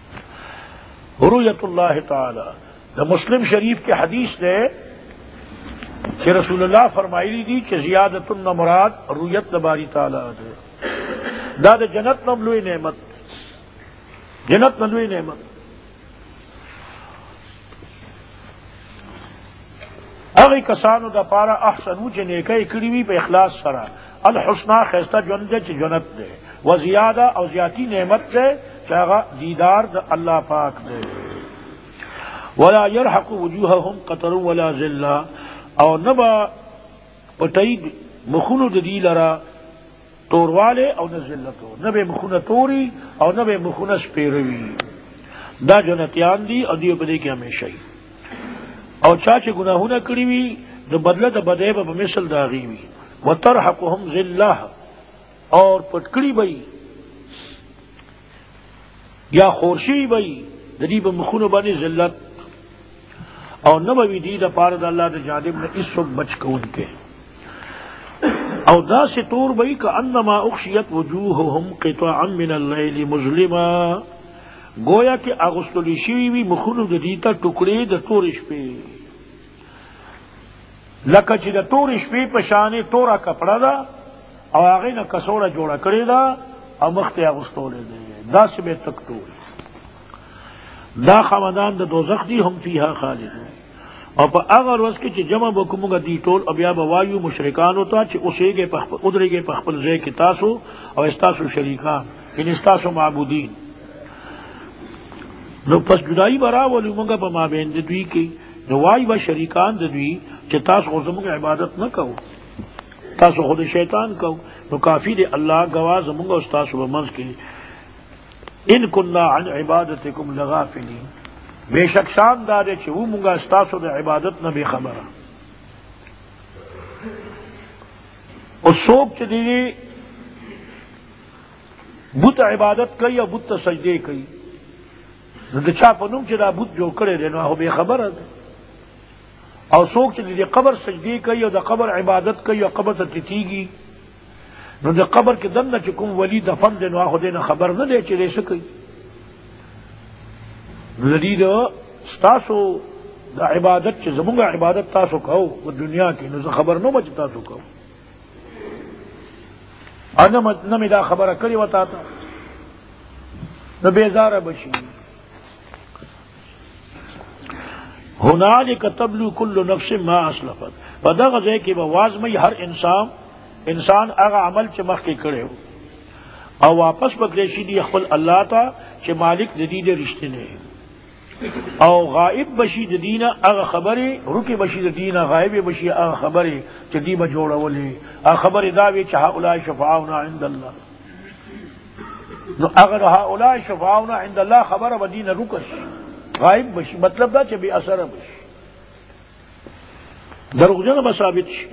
رؤیت اللہ تعالی دا مسلم شریف کے حدیث دے کہ رسول اللہ فرمائی دی کہ زیادت مراد رؤیت باری تعالی دے دا دا جنت نملوی نعمت جنت نملوی نعمت اگی کسانو دا پارا احسنو چے نیکی کریوی پہ اخلاص سرا الحسنہ خیستہ جن دے چے جنت دے و زیادہ او زیادی نعمت دے چاگا دیدار دا اللہ پاک دے ولا يرحق وجوههم قطر ولا ذلہ او نبا پتید مخونو دی لرا تور والے او نہ ذلتو نبے مخونہ توری او نبے مخونہ سپیروی دا جنتیان دی او دیو بدے کی ہمیشہ ہی او چاچے گناہونا کری وی دا بدلہ دا بدے با مثل داغی وی وترحقهم ذلہ اور پٹکڑی بئی یا خورشی بئی دی با مخونہ بانی ذلت او نبوی دی دا پارد اللہ دا جانب نے اس وقت بچ کون کے او دا سے طور بئی کا انما اخشیت وجوہهم قطعا من اللیل مظلما گویا کہ اغسطلی شوی وی مخونو دا دیتا ٹکڑے دا تورش پہ لکا چی دا تورش پہ پشانے تورا کپڑا دا او آغی نا کسورا جوڑا کرے دا او مخت اغسطولے دے دا سے بے تک توری دا خاندان دا دوزخ دی ہم فیہا خالدون اور پا اگر وز کے چی جمع بکمونگا دی ٹول اب یا بوایو مشرکان ہوتا چی اسے گے ادرے گے پخپل زے کی تاسو اور استاسو شریکان ان استاسو معبودین نو پس جدائی برا ولی منگا پا مابین دوی کی نو وائی با شریکان دوی چی تاسو غزمونگا عبادت نہ کہو تاسو خود شیطان کہو نو کافی دے اللہ گواز منگا استاسو بمنز کی ان کننا عن عبادتکم لغافلین بے شک شان دارے چھے وہ منگا استاسو دے عبادت نہ بے خبرہ اور سوک چھے دیدے بت عبادت کئی یا بت سجدے کئی نو چا پنم چھے دا بت جو کرے دے نو بے خبرہ دے اور سوک چھے دیدے قبر سجدے کئی یا دا قبر عبادت کئی یا قبر تتیگی نو دا قبر کے دن نہ چکم ولی دفن دے نو دے نہ خبر نہ دے چلے سکی ندید ستاسو دا عبادت چھ زمونگا عبادت تاسو کہو وہ دنیا کی نو خبر نو بچ تاسو کہو نمی دا خبر کری وطا تا نو بیزار بشی ہنالک تبلو کل نفس ما اسلفت بدغ ځای کې به وازمي هر انسان هغه عمل چې مخکې کړی او واپس بکړی شي دی خپل الله ته چې مالک د دې د رښتینه او غائب بشي د دینه هغه خبره رکی بشي د دینه غائب بشي هغه خبره چې دی به جوړولې هغه خبره دا وی چې هؤلاء شفاعون عند الله نو اگر هؤلاء شفاعون عند الله خبره به دینه رکش غائب بشي مطلب دا چې بے اثر بشي دروغجن به ثابت شي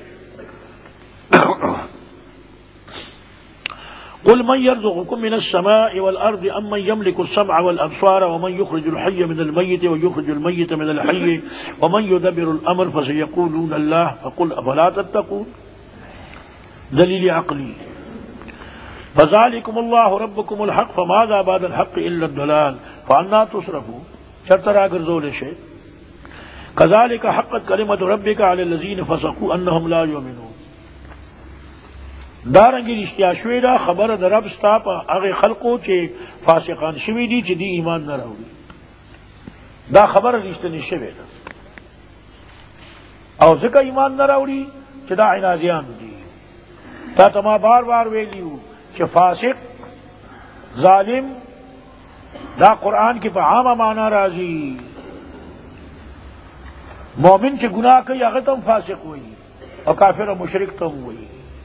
قل من يرزقكم من السماء والأرض أم من يملك السمع والأبصار ومن يخرج الحي من الميت ويخرج الميت من الحي ومن يدبر الأمر فسيقولون الله فقل أفلا تتقون دليل عقلي فذلكم الله ربكم الحق فماذا بعد الحق إلا الضلال فأنا تصرفون شرطرا گرزول شيء كذلك حقت كلمة ربك على الذين فسقوا أنهم لا يؤمنون دارنگی رشتیا شوی دا خبر در رب ستا پا اغی خلقو چے فاسقان شوی دی چے دی ایمان نہ راوی دا خبر رشتنی شوی دا او ذکر ایمان نہ راوی چے دا عنادیان دی تا تما بار بار ویلیو چے فاسق ظالم دا قرآن کی پا عام معنی رازی مومن چے گناہ کئی اغتم فاسق ہوئی اور کافر و مشرک تم ہوئی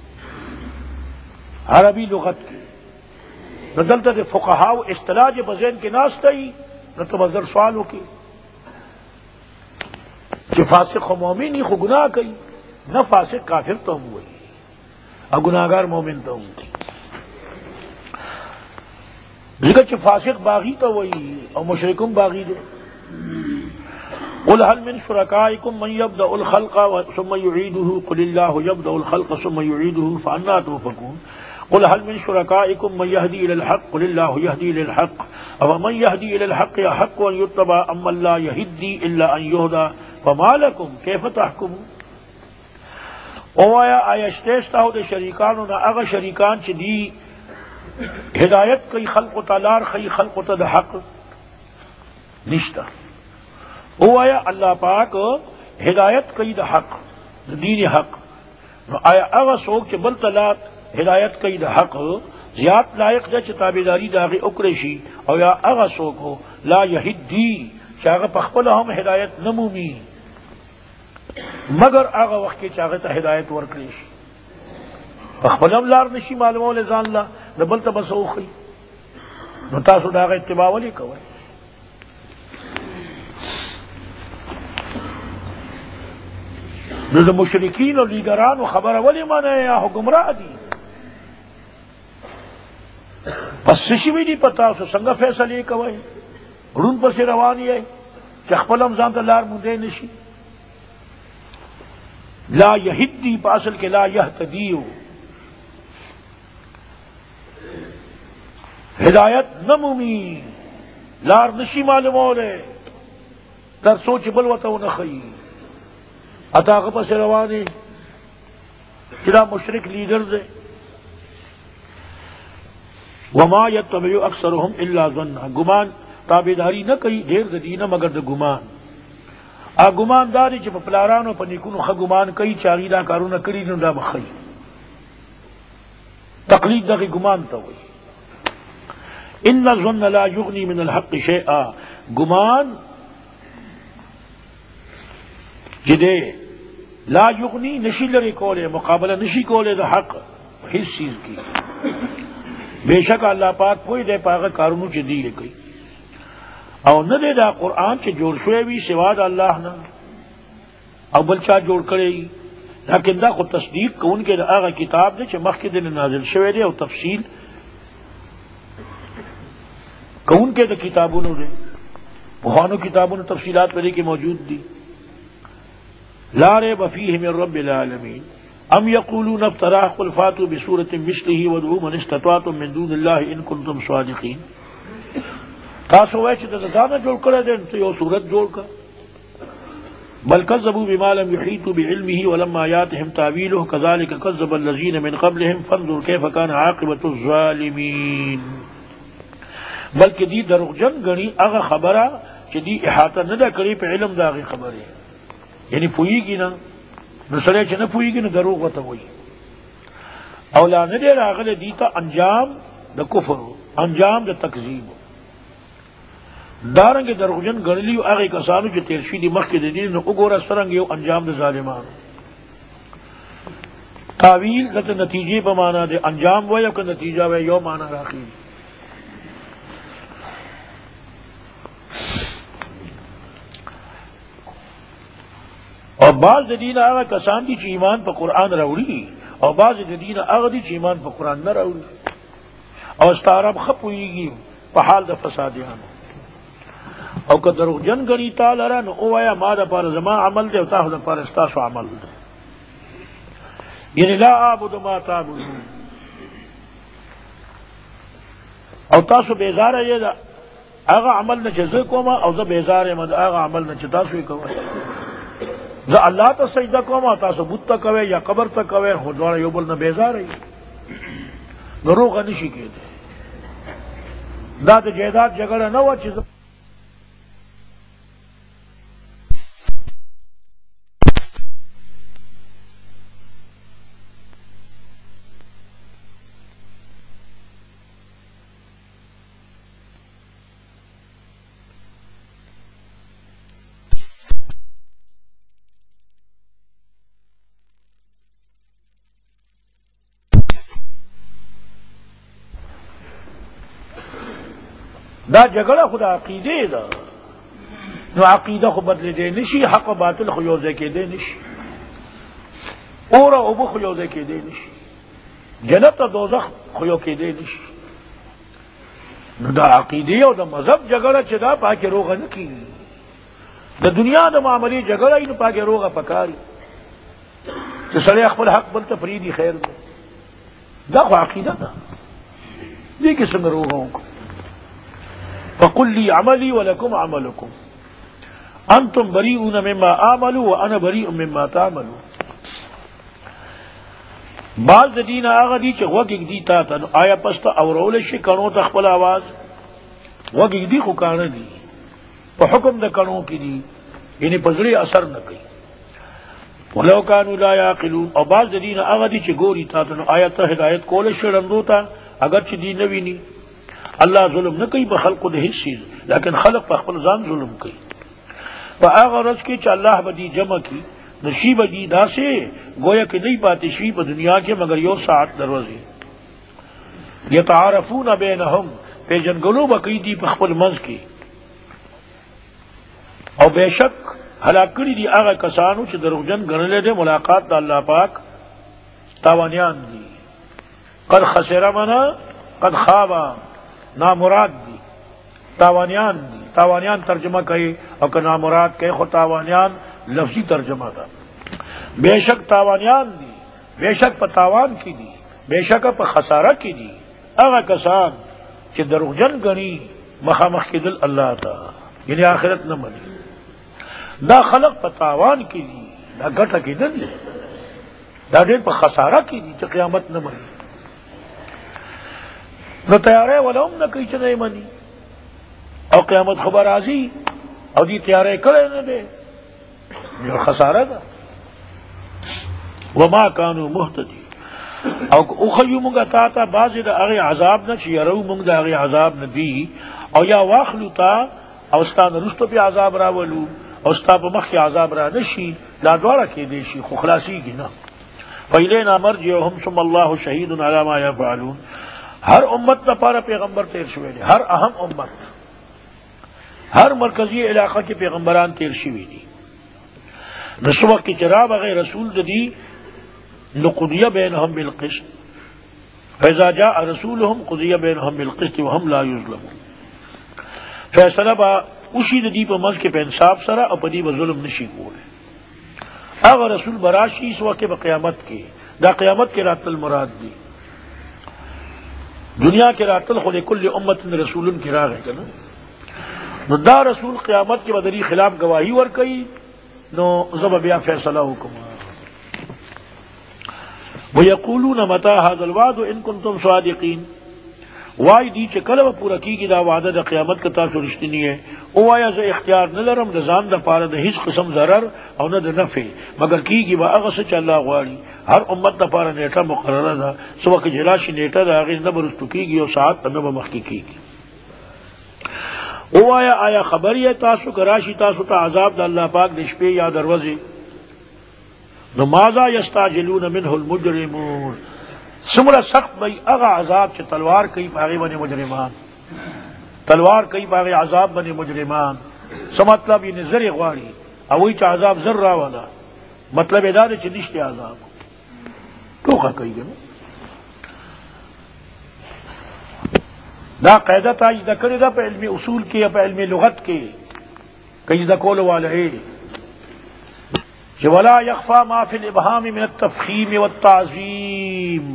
عربی لغت کی بدلتا دے فقہاو اصطلاح جے بزین کے ناس تئی نہ تو بزر سوالوں کی کہ فاسق و مومن ہی خو گناہ کئی نہ فاسق کافر تو ہم ہوئی اور گناہگار مومن تو ہم ہوئی لیکن کہ فاسق باغی تو ہوئی اور مشرکم باغی دے قل هل من شركائكم من يبدأ الخلق ثم يعيده قل الله يبدأ الخلق ثم يعيده فأنا توفكون قل هل من شركائكم من يهدي إلى الحق قل الله يهدي إلى الحق أفمن يهدي إلى الحق يحق أن يتبع أما لا يهدي إلا أن يهدى فما لكم كيف تحكمون اوایا آیشتیستا ہو دے شریکانو نا اغا شریکان چی دی ہدایت کئی خلق تالار خی خلق تا دا حق نشتا اوایا اللہ پاک ہدایت کئی دا حق دین حق آیا اغا سوک چی بل تلات ہدایت کئی دا حق زیاد لائق دا چی تابداری دا غی اکرشی او یا اغا سوکو لا یهدی چی اغا پخپل ہم ہدایت نمومی مگر آغا وقت کے چاہے تا ہدایت ورکلیشی پخپل ہم لار نشی معلومو لزان لا نبلتا بسوخی نتاسو دا غی اتباع ولی کوئی نو مشرکین و لیڈران و خبر ولی مانے یا حکمراہ دی پس سشی بھی نہیں پتا سو سنگا فیصلے کوئی رون پر سے روانی ہے چخپل ہم زانتا لار مندے نشی لا یہدی پاسل کے لا یہتدیو ہدایت نمومی لار نشی معلومو لے تر سوچ بلوتو نخی اتاق پس روانے چلا مشرک لیڈر دے وما یتبع اکثرهم الا ظنا گمان تابیداری نہ کئی دیر دینہ مگر د گمان ا گمان داری چې په پلارانو په نیکونو خ گمان کوي چاغی دا کارونه کړی نو دا بخی تقلید دغه گمان ته وي ان الظن لا یغنی من الحق شیئا گمان جدے لا یغنی نشی لري کوله مقابله نشی کوله د حق هیڅ چیز کی بے شک اللہ پاک کوئی دے پاگا کارونو چی دی کوي او نہ دے دا قرآن چی جوڑ شوئے بھی سوا دا اللہ نا او بلچا جوڑ کرے گی لیکن دا خود تصدیق کون کے دا آغا کتاب دے چی مخی دن نازل شوئے دے او تفصیل کون کے دا کتابونو دے بخانو کتابونو تفصیلات پہ دے کے موجود دی لا ریب فیہ من رب العالمین ام یقولون افتراہ قل فاتوا بسورة مثلہ وادعوا من استطعتم من دون اللہ ان کنتم صادقین تاسو وای چې د ځانه جوړ کړی دی ته یو صورت جوړ کړه بل کذبوا بما لم يحيطوا بعلمه ولما ياتهم تاويله كذلك كذب الذين من قبلهم فانظر كيف كان عاقبة الظالمين بلکہ دی دروغجن غنی هغه خبره چې دی احاطه نه ده کړې په علم د هغې خبرې، یعنی پوهېږي نه، نو سړی چې نه پوهېږي نو دروغ ورته وایي. او لا نه دی راغلی دي ته انجام د کفر، انجام د تکذیب. دارنګې دروغجن ګڼلي هغې کسانو چې تېر شوي دي مخکې د دې، نو وګوره څرنګه یو انجام د ظالمانو. تعویل دلته نتیجې په معنا دی، انجام وایي او که نتیجه وایي یو معنا راخلي. اور بعض د دین هغه کسان دي چې ایمان په قرآن راوړي، او بعض د دین هغه دي چې ایمان په قرآن نه راوړي، او ستارب ښه پوهېږي په حال د فسادیانو. او که دروغجن ګڼي تا لره، نو ووایه ما دپاره زما عمل دی او تاسو دپاره ستاسو عمل دی. یعنی لا اعبد ما تعبدون، او تاسو بیزاره یې د هغه عمل نه چې زه کوم، او زه بیزاره یم د هغه عمل نه چې تاسو یې کوئ. زه الله ته سجده کوم او تاسو بت ته کوئ یا قبر ته کوئ، خو دواړه یو بل نه بیزاره یي، نو روغه نشي کېدی. دا د جایداد جګړه نه وه چې دا جګړه خو د عقیدې ده، نو عقیده خو بدلېدی نشي، حق و باطل خو یو ځای کېدی نشي، اور او اوبه خو یو ځای کېدی نشي، جنت او دوزخ خو یو کېدی نشي. نو دا عقیدې او د مذهب جګړه چې دا پاکې روغه نه کېږي. د دنیا د معاملې جګړه یې نو پاکې روغه پکاري چې سړی خپل حق بل ته پرېږدي، خیر دی. دا خو عقیده ده، دې کې څنګه روغه وکړو؟ فقل لي عملي ولكم عملكم انتم بريئون مما اعمل وانا بريء مما تعملون. بعض د دین هغه دي چې وګ دي تا ته، آیا پسته اورول شي کڼو ته خپل आवाज وګ دي خو کانه دي په حکم د کڼو کې دي، یعنی پزړي اثر نه کوي. ولو كانوا لا يعقلون. او بعض د دین هغه دي چې ګوري تا ته، آیا ته هدایت کول شي رندو ته اگر چې دین نه ویني. اللہ ظلم نہ کوي په خلقو د هیڅ چیز، لیکن خلق په خپل ځان ظلم کوي. په هغه ورځ کې چې الله به دې جمع کړي، نصیب دې داسې گویا کې نه پاتې شي په دنیا کې مگر یو ساعت دروازې. یتعارفون بینهم، پیژنګلو به کوي دي په خپل منځ کې. او بېشک هلاک کړي دي هغه کسانو چې دروغجن ګڼلی دی ملاقات د الله پاک، تاوانیان دي. قد خسر منا قد خوابا، نامراد دی، تاوانیان دی. تاوانیان ترجمہ کئی او کہ نامراد کئی، خو تاوانیان لفظی ترجمہ دا. بے شک تاوانیان دی، بے شک پا تاوان کی دی، بے شک پا خسارہ کی دی اغا کسان چی دروغجن گنی مخامخ کی دل اللہ تا، یعنی آخرت نہ منی. دا خلق پا تاوان کی دی، دا گٹا کی دل دی، دا دیر پا خسارہ کی دی چی قیامت نہ منی. نو تیارے ولوم نہ کئی چھ نہیں منی، او قیامت خبر آزی او دی تیارے کرے نہ دے، جو خسارہ دا. وما کانو محتدی، او اخیو منگا تاتا بازی دا اغی عذاب نا چی یرو منگ دا اغی عذاب ندی، او یا واخلو تا او استان رستو پی عذاب را ولو، او استا پا مخی عذاب را نشی، لا دوارا کی دیشی خو خلاصی گی نا. فیلینا مرجعهم ثم اللہ شہید علی ما یفعلون. ہر امت نہ پارا پیغمبر تیر شوی دی، ہر اہم امت، ہر مرکزی علاقہ کے پیغمبران تیر شوی دی. نسوہ کی چرا بغیر رسول دی نقضی بینہم بالقسط، فاذا جاء رسولہم قضی بینہم بالقسط وہم لا یظلمون. فیصلہ با اسی دی پا مز کے پہ انصاف سرا اور پدی با ظلم نشی کولے. اگر رسول براشی اس وقت با قیامت کے، دا قیامت کے رات المراد دی. دنیا کے راتل خود کل امت رسول کی راہ ہے نا. نو دا رسول قیامت کے بدری خلاف گواہی ور کئی، نو زب بیا فیصلہ حکم. وَيَقُولُونَ مَتَى هَذَا الْوَعْدُ إِن كُنتُمْ صَادِقِينَ. وای دی چې کله پورا کیږي دا وعده د قیامت کا تاسو رښتینی ہے او وایا زه اختیار نه لرم د ځان د پاره د هیڅ قسم ضرر او نه د نفع مگر کیږي به هغه څه چې الله غواړي هر امت د پاره نیټه مقرره ده سو وخت جلاشي نیټه د هغه نه برستو کیږي او ساعت نه به مخکې کیږي او وایا آیا خبر یې تاسو کراشي تاسو ته عذاب د الله پاک د شپې یا دروازه نو ماذا یستعجلون منه المجرمون سمرا سخت بھائی اغا عذاب سے تلوار کئی باغی بنے مجرمان تلوار کئی باغی عذاب بنے مجرمان سو مطلب یہ نظر غواری اوئی چا عذاب ذرہ والا مطلب ادار چ نشتے عذاب ٹوکا کئی گئے دا قاعدہ تا اجدا کرے دا پہ علم اصول کے پہ علم لغت کے کئی دا کول والا ہے ولا يخفى ما في الابهام من التفخيم والتعظيم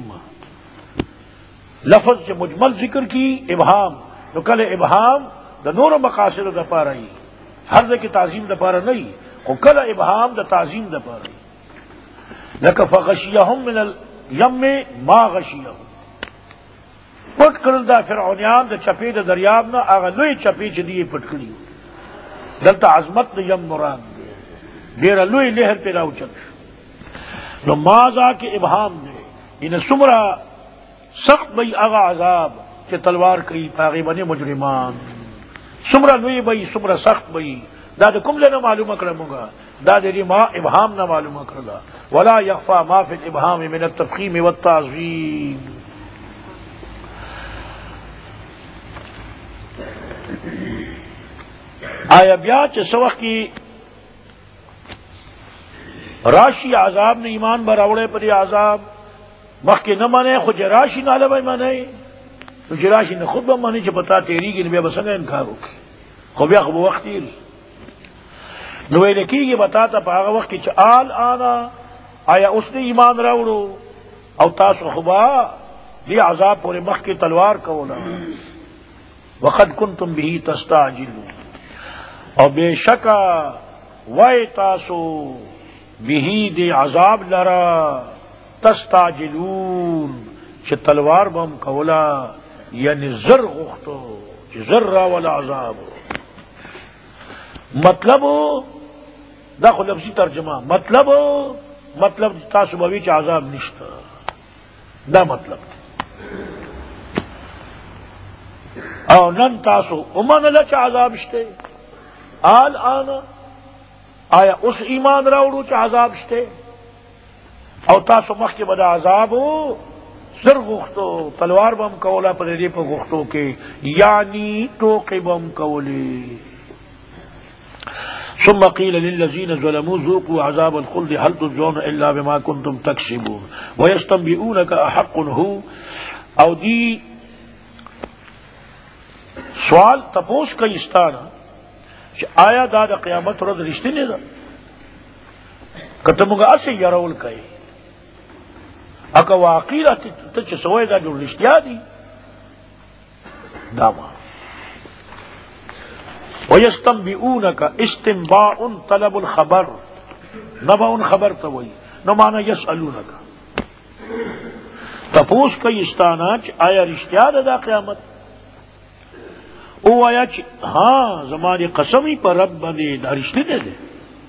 لفظ جو مجمل ذکر کی ابہام تو کل ابہام دا نور مقاصد دا پا رہی ہر دے کی تعظیم دا پا رہا نہیں وہ کل ابہام دا تعظیم دا پا رہی لکہ فغشیہم من الیم ما غشیہم پٹ کرل دا فرعونیان دا چپی دا دریاب نا آغا لوی چپی چی دیئے پٹ کری دلتا عظمت دا یم مراد دیر لوی لہر پیدا اچھل نو مازا کے ابہام دے ان سمرا سخت بئی اغا عذاب کہ تلوار کئی پاغی بنے مجرمان سمرا لوی بئی سمرا سخت بئی دا کم لینا معلوم اکرمگا دا دے ما ابہام نہ معلوم اکرگا ولا یخفا ما فی الابہام من التفخیم والتعظیم آیا بیا چھ سوخ کی راشی عذاب نے ایمان براوڑے پر یہ عذاب مخ کے نہ مانے خود راشی نہ لبائی مانے تو راشی نے خود بمانے چھ پتا تیری کی نبی بسنگا انکار ہوکی خوبیا خوب وقت تیری نوے لکی یہ بتاتا پا آگا وقت چھ آل آنا آیا اس نے ایمان راوڑو او تاسو خبا دی عذاب پورے مخ کے تلوار کولا وقد کنتم بھی تستعجلون اور بے شکا وائے تاسو بہی دے عذاب لرا تستعجلون چھ تلوار بم کولا یعنی زر غختو چھ زر را والا عذاب مطلب دا خو لفظی ترجمہ مطلب تاسو بوی چھ عذاب نشتا دا مطلب او نن تاسو امان اللہ چھ عذاب شتے آل آنا آیا اس ایمان راوڑو چا عذاب شتے او تاسو مخ کے بدا عذاب ہو سر غختو تلوار بم کولا پر ری پا غختو کے یعنی ٹوقی بم کولی ثم قیل للذین ظلموا ذوقوا عذاب الخلد هل تجزون الا بما کنتم تکسبون ویستنبئونک احق ہو او دی سوال تپوس کا استانا آیا دا قیامت رد رشتے نے دا کتمگا اسے یرول کئے اکا واقعی رہتی تچ سوئے دا جو رشتیا دی داما ویستنبئونک استنباء طلب الخبر نبأ خبر توئی نمانا یسألونک تپوس کئی استاناچ آیا رشتیا دا قیامت او آیا چی ہاں زمانی قسمی پر رب بندی دا رشتے دے دے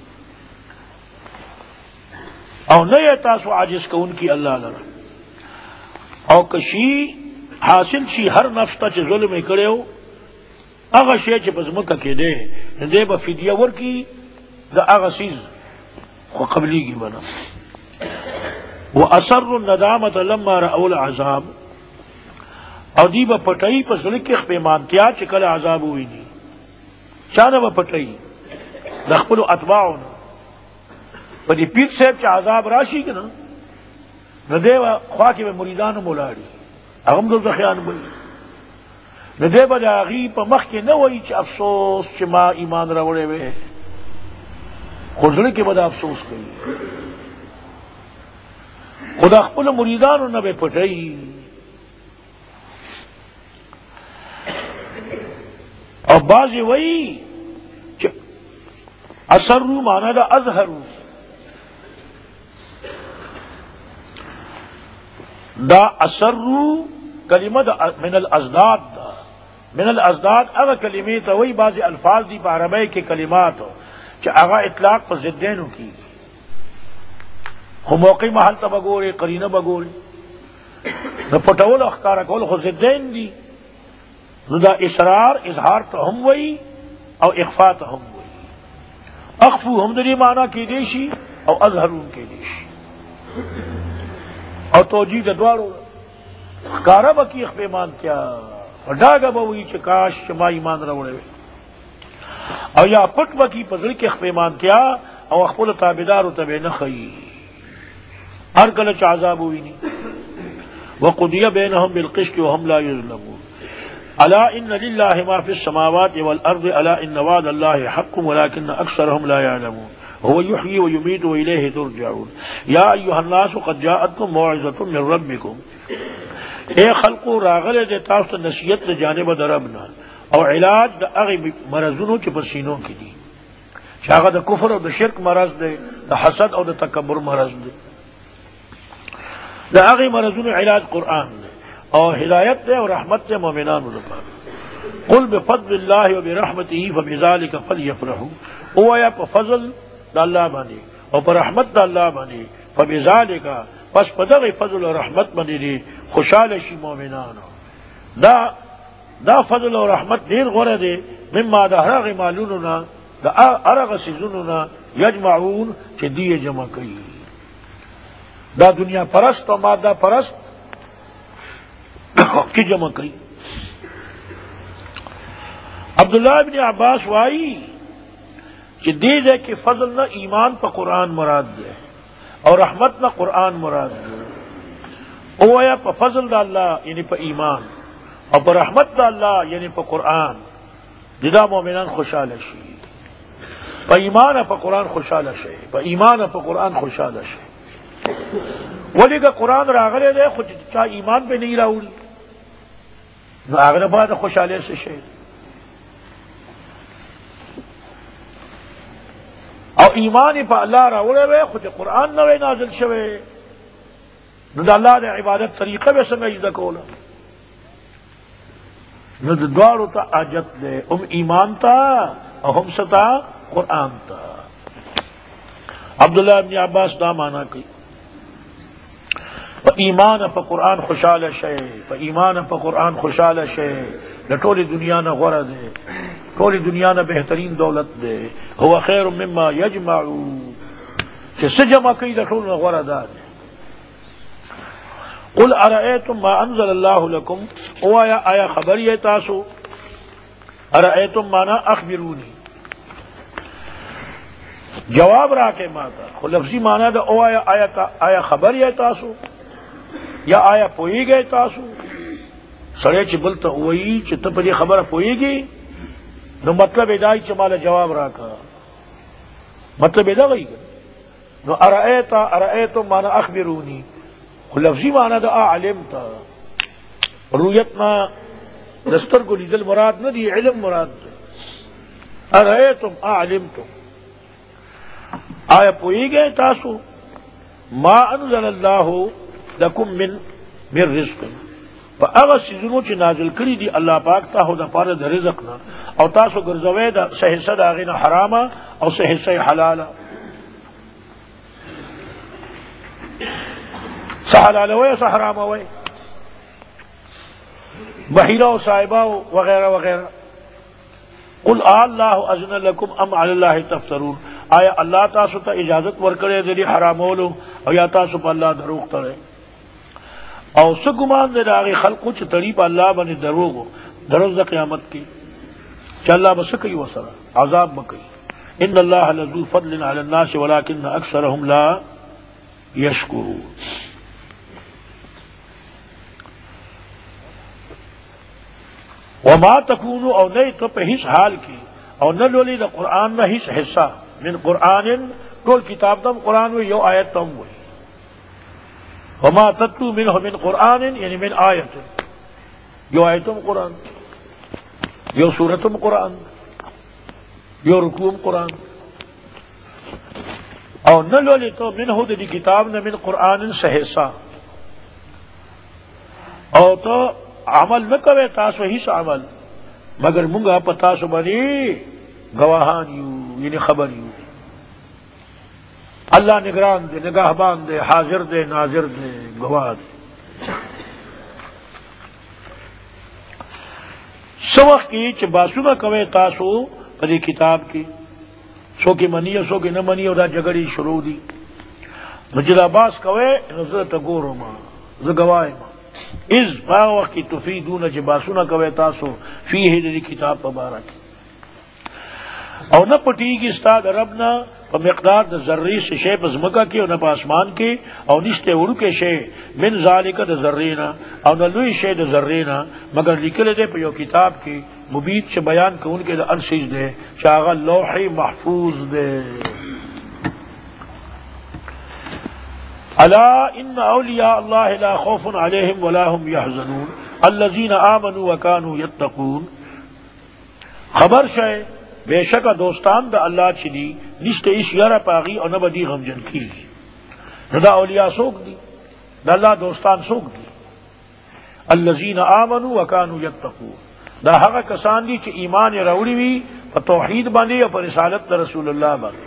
او نئے تاسو عاجز کا ان کی اللہ لرا او کشی حاصل شی ہر نفس تا چی ظلم کرے ہو اغا شے چی پزمکہ کے دے دے با فدیہ ور کی دا اغا سیز خو قبلی کی بنا وَأَسَرُّ النَّدَامَةَ لَمَّا رَأَوْا الْعَذَابَ او دی با پٹائی پس لکھ پیمانتیا چکل عذاب ہوئی دی چانا با پٹائی دخپلو اتباعونا پا دی پیر صاحب چا عذاب راشی کنا ندے با خواکی با مریدانو مولاری اغم دو زخیان بلی ندے با دا آغی پا مخ کے نوئی چا افسوس چا ما ایمان روڑے وے خودلے کے بدا افسوس کئی خدا خپلو مریدانو نبے پٹائی اور بعضی وہی اثرو مانا دا اظہرو دا اثرو کلمہ من الازداد دا من الازداد اگر کلمې ته وہی بعض الفاظ دی په عربی کې کلمات چې هغه اطلاق په ضدینو کیږي خو موقع محل ته بګوري قرینه بګوري نو پټول اخکار کول خو ضدین دي نو دا اصرار اظهار ته هم وہی او اخفاء ته هم وہی اخفو هم دې معنی کې دي شي او اظهرون کې دي شي او توجیه د دوارو اخکارا بکی اخفیمان کیا ڈاگا بوئی چې کاش ما ایمان راوړی وي او یا پټ بکی پزړه کې اخفیمان کیا او خپل تابعدارو ته نه خي هر کله چې عذاب ویني وقضي بينهم بالقسط وهم لا يظلمون الا ان لله ما في السماوات والارض الا ان وعد الله حق ولكن اكثرهم لا يعلمون هو يحيي ويميت واليه ترجعون يا ايها الناس قد جاءتكم موعظه من ربكم اے خلقو راغله د تاسو نصیحت له جانب دربنا او علاج د هغه مرزونو چې په سینو کې دي چې هغه د کفر او د شرک مرض دی د حسد او د تکبر مرض دی د هغه مرزونو علاج قرآن دی او هدایت دی او رحمت دی مؤمنانو لپاره قل بفضل الله وبرحمته فبذلك فليفرحوا او یا په فضل د الله باندې او په رحمت د الله باندې فبذلك پس په دغه فضل او رحمت باندې دي خوشاله شي مؤمنانو دا فضل او رحمت ډیر غوره دي مما د هغه مالونو نه د هغه سيزونو نه یجمعون چې دی جمع کوي دا دنیا پرست او ماده پرست کی جمع کوي عبداللہ ابن عباس وائی کہ دې ده کې فضل نه ایمان په قرآن مراد ده اور رحمت نہ قرآن مراد او یا پا فضل دا اللہ یعنی پا ایمان اور پا رحمت دا اللہ یعنی پا قرآن جدا مومنان خوشحال شي پا ایمان پا قرآن خوشحال شي پا ایمان پا قرآن خوشحال شي ولی کا قرآن راغلے دے خود چاہ ایمان پہ نہیں راولی نو آغلے بعد خوشحالے سے شي او ایمان په الله راوړی وی خو چې قرآن نه وی نازل شوی نو د الله د عبادت طریقه به څنګه زده کوله نو د دواړو ته حاجت دی هم ایمان ته او هم ستا قرآن ته عبداللہ ابن عباس دا مانا کوي په ایمان په قرآن خوشاله شئ په ایمان په قرآن خوشاله شئ د ټولې دنیا نه غوره دی ټولې دنیا نه بهترین دولت دی هو خیر مما یجمعو چې څه جمع کوي د ټولو نه غوره ده قل ارأیتم ما انزل الله لكم او آیا خبر یې تاسو ارأیتم مانا اخبرونی جواب راکې ماته خو لفظي معنا ده او آیا خبر یې تاسو یا آیا پوهیږئ تاسو سړی چې بل ته وایي چې ته په دې خبره پوهیږي نو مطلب دای چې مال جواب راکا مطلب دا وایي نو ارأیتم معنا اخبرونی خو لفظي معنا ده علمت رؤیتنا دستر کو لیدل مراد نه دی علم مراد ده ارأیتم علمتم آیا پوهیږئ تاسو ما انزل الله لکم من رزق فاغه سيزونو چې نازل کړي دي الله پاک ته د پاره د رزق نه او تاسو ګرځوي د صحیح صد اغه حرامه او صحیح حلاله حلاله وي حرامه وي بحيره او صاحبه وغيرها وغيرها قل الله اذن لكم ام على الله تفترون آیا الله تاسو ته اجازت ورکړې دي حرامولو او یا تاسو په الله دروغ تړئ او سګمان دې راغی خلقو چې تړي په الله باندې دروغ دروغ د قیامت کې چې الله بس کوي وسره عذاب وکړي ان الله لذو فضل على الناس ولكن اكثرهم لا يشكرون وما تكونوا او نه ته په هیڅ حال کې او نه لولي د قران نه هیڅ حصہ من قرآن ټول کتاب تم قرآن وی یو آیت تم وی وما تتلو منه من قرآن یعنی من آیت یو آیتم قرآن یو سورتم قرآن یو رکوم قرآن او نلولی تو منه دی کتاب نه من قرآن سے حصہ او تو عمل نہ کوے تاسو ہیڅ عمل مگر مونږه په تاسو باندې گواهان یو یعنی خبر یو اللہ نگران دے نگہبان دے حاضر دے ناظر دے گواہ دے سوخ کی چھ باسونا کوئے تاسو پدی کتاب کی سو کی منی سو کی نہ منی دا جگڑی شروع دی مجد عباس کوئے نظرت گورو ما زگوائی ما از باوخ کی تفیدون چھ باسونا کوئے تاسو فیہ دی کتاب پبارک او نہ پٹی کی استاد ربنا په مقدار د ذری سے شی په زمکا کې او نه په اسمان کې او نشته ورو کې شی من ذالک د ذرینا او نه لوی شی د ذرینا مگر لیکل دی په یو کتاب کې مبین چې بیان کوونکې د ارشیز دی چې هغه لوح محفوظ دی الا ان اولیاء الله لا خوف علیهم ولا هم يحزنون الذين امنوا وكانوا يتقون خبر شے بے شک دوستان دا اللہ چلی نشتے اس یارا پاغی اور نبدی غمجن کی دا اولیاء سوک دی دا اللہ دوستان سوک دی الذین آمنوا وکانوا یتقون دا حقا کسان دی چی ایمان روڑی وی پر توحید باندی اور پر رسالت دا رسول اللہ باندی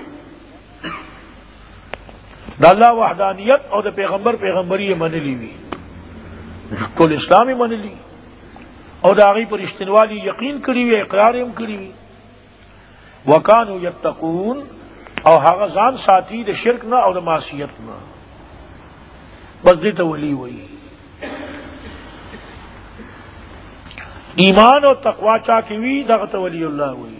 دا اللہ وحدانیت اور دا پیغمبری منلی وی کل اسلامی منلی اور دا آغی پر اشتنوالی یقین کری وی اقراریم کری وی وکانو یتقون او هغه ځان ساتي د شرک نه او د معصیت نه بس دې ته ولی وی ایمان او تقوا چا کی وی دغه ته ولی الله وی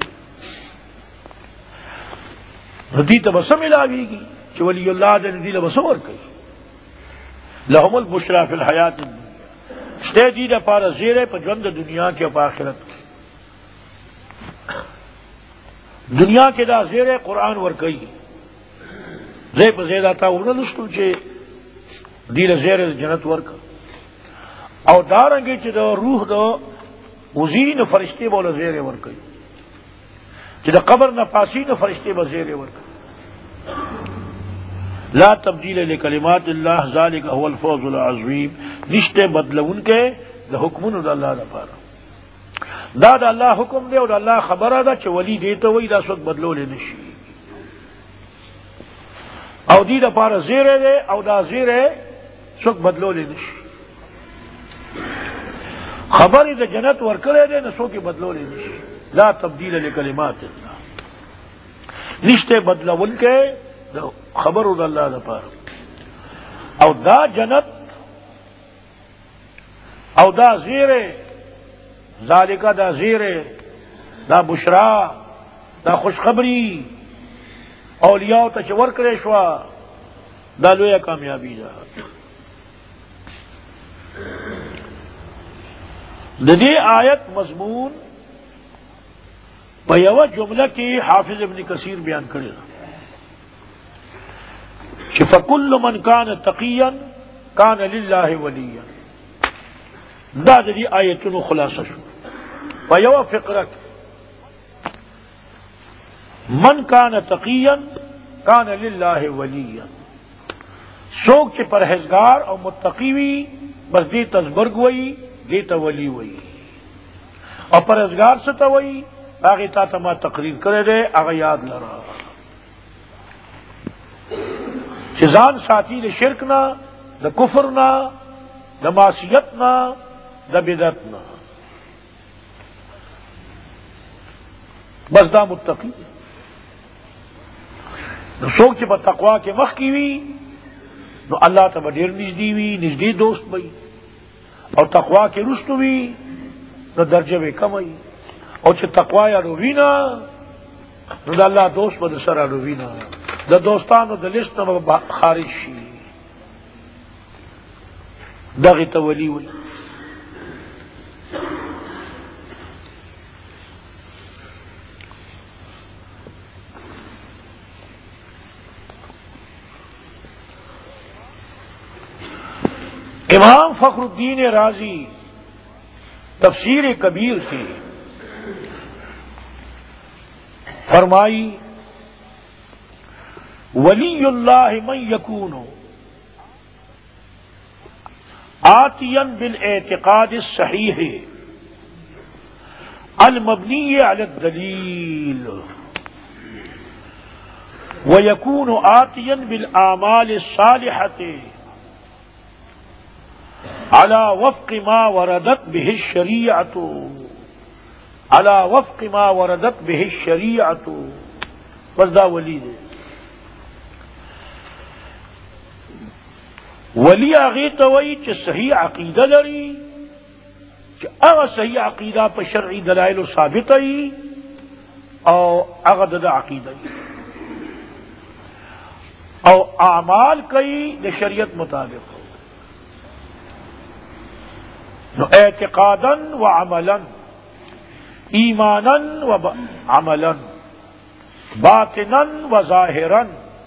دې ته بس ملاویږي چې ولی الله دې دې له بسور کوي لهم البشرى فی الحیات الدنیا شته دې د پاره زیره په ژوند د دنیا کې او په آخرت کې دنیا کے دا زیر قرآن ورکی زی پا زید آتا ہونا لستو چھے دیل زیر جنت ورکا او دارنگی چھے دا روح دا وزین فرشتے بولا زیر ورکی چھے دا قبر نفاسین فرشتے با زیر ورکی لا تبدیل لکلمات اللہ ذالک هو الفوز العظیم نشتے بدلون کے دا حکمون دا اللہ دا پارا دا دا اللہ حکم دے اور دا اللہ خبر دا چھ ولی دیتا وی دا سوک بدلو لے نشی او دی دا پارا زیرے دے او دا زیرے سوک بدلو لے نشی خبری دا جنت ورکلے دے نسوکی بدلو لے نشی لا تبدیل لکلمات اللہ نشتے بدلون کے دا خبر دا اللہ دا پارا او دا جنت او دا زیرے ذالکہ دا زیرے دا بشرا دا خوشخبری اولیاء تا چور کرے شوا دا لویا کامیابی دا دے آیت مضمون پیو جملہ کی حافظ ابن کثیر بیان کرے فکل من کان تقیا کان للہ ولیا دا دی آیتن خلاصہ شو پیو فقرک من کان تقیا کان للہ ولیا سوک چے پرہیزگار اور متقی وی بس دی تزبرگ وئی دیتا ولی وئی اور پرہیزگار ستا وئی آگے تا تما تقریر کرے دے آگے یاد لرا چیزان ساتھی دے شرکنا دا کفرنا دا معصیتنا دا بدعتنا بس دا متقی نو سوک چی پا تقوا کے مخ کی وی نو اللہ تا دیر نزدی وی نزدی دوست بئی اور تقوا کے رست وی نو درجہ بے کم وی اور چی تقوا یا روینا نو دا اللہ دوست با دا سرا روینا دا دوستانو دا لسٹ نو خارج شی دا غی تولی وی امام فخر الدین رازی تفسیر کبیر سے فرمائی ولی اللہ من یکون آتیا بالاعتقاد الصحیح المبنی علی الدلیل ویکون آتیا بالاعمال الصالحۃ علی وفق ما وردت به الشریعۃ علی وفق ما وردت به الشریعۃ. بس دا ولی دے. ولی هغې ته وایي چې صحیح عقیده لري، چې هغه صحیح عقیده په شرعي دلایلو ثابته وي او هغه د عقیده وي او اعمال کوي د شریعت مطابق. نو اعتقادا و عملا، ایمانا و عملا، باطنا و ظاہرا،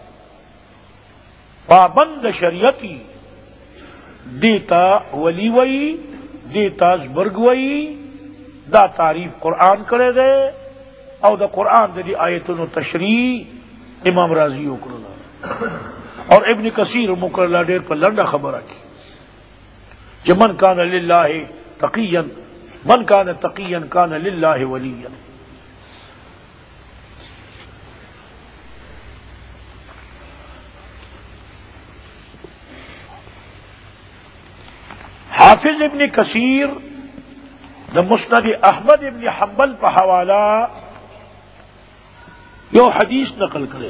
پابند شریعتی دیتا ولی وئی، دیتا زبرگ وئی. دا تعریف قرآن کرے دے او دا قرآن دی آیتن و تشریح امام راضی اکرلا اور ابن کثیر مکرلا دیر پر لنڈا خبر کی کہ من کان للہ تقیا، من کان تقیا کان للہ ولیا. حافظ ابن کثیر دا مسند احمد ابن حنبل پہ حوالہ یو حدیث نقل کرے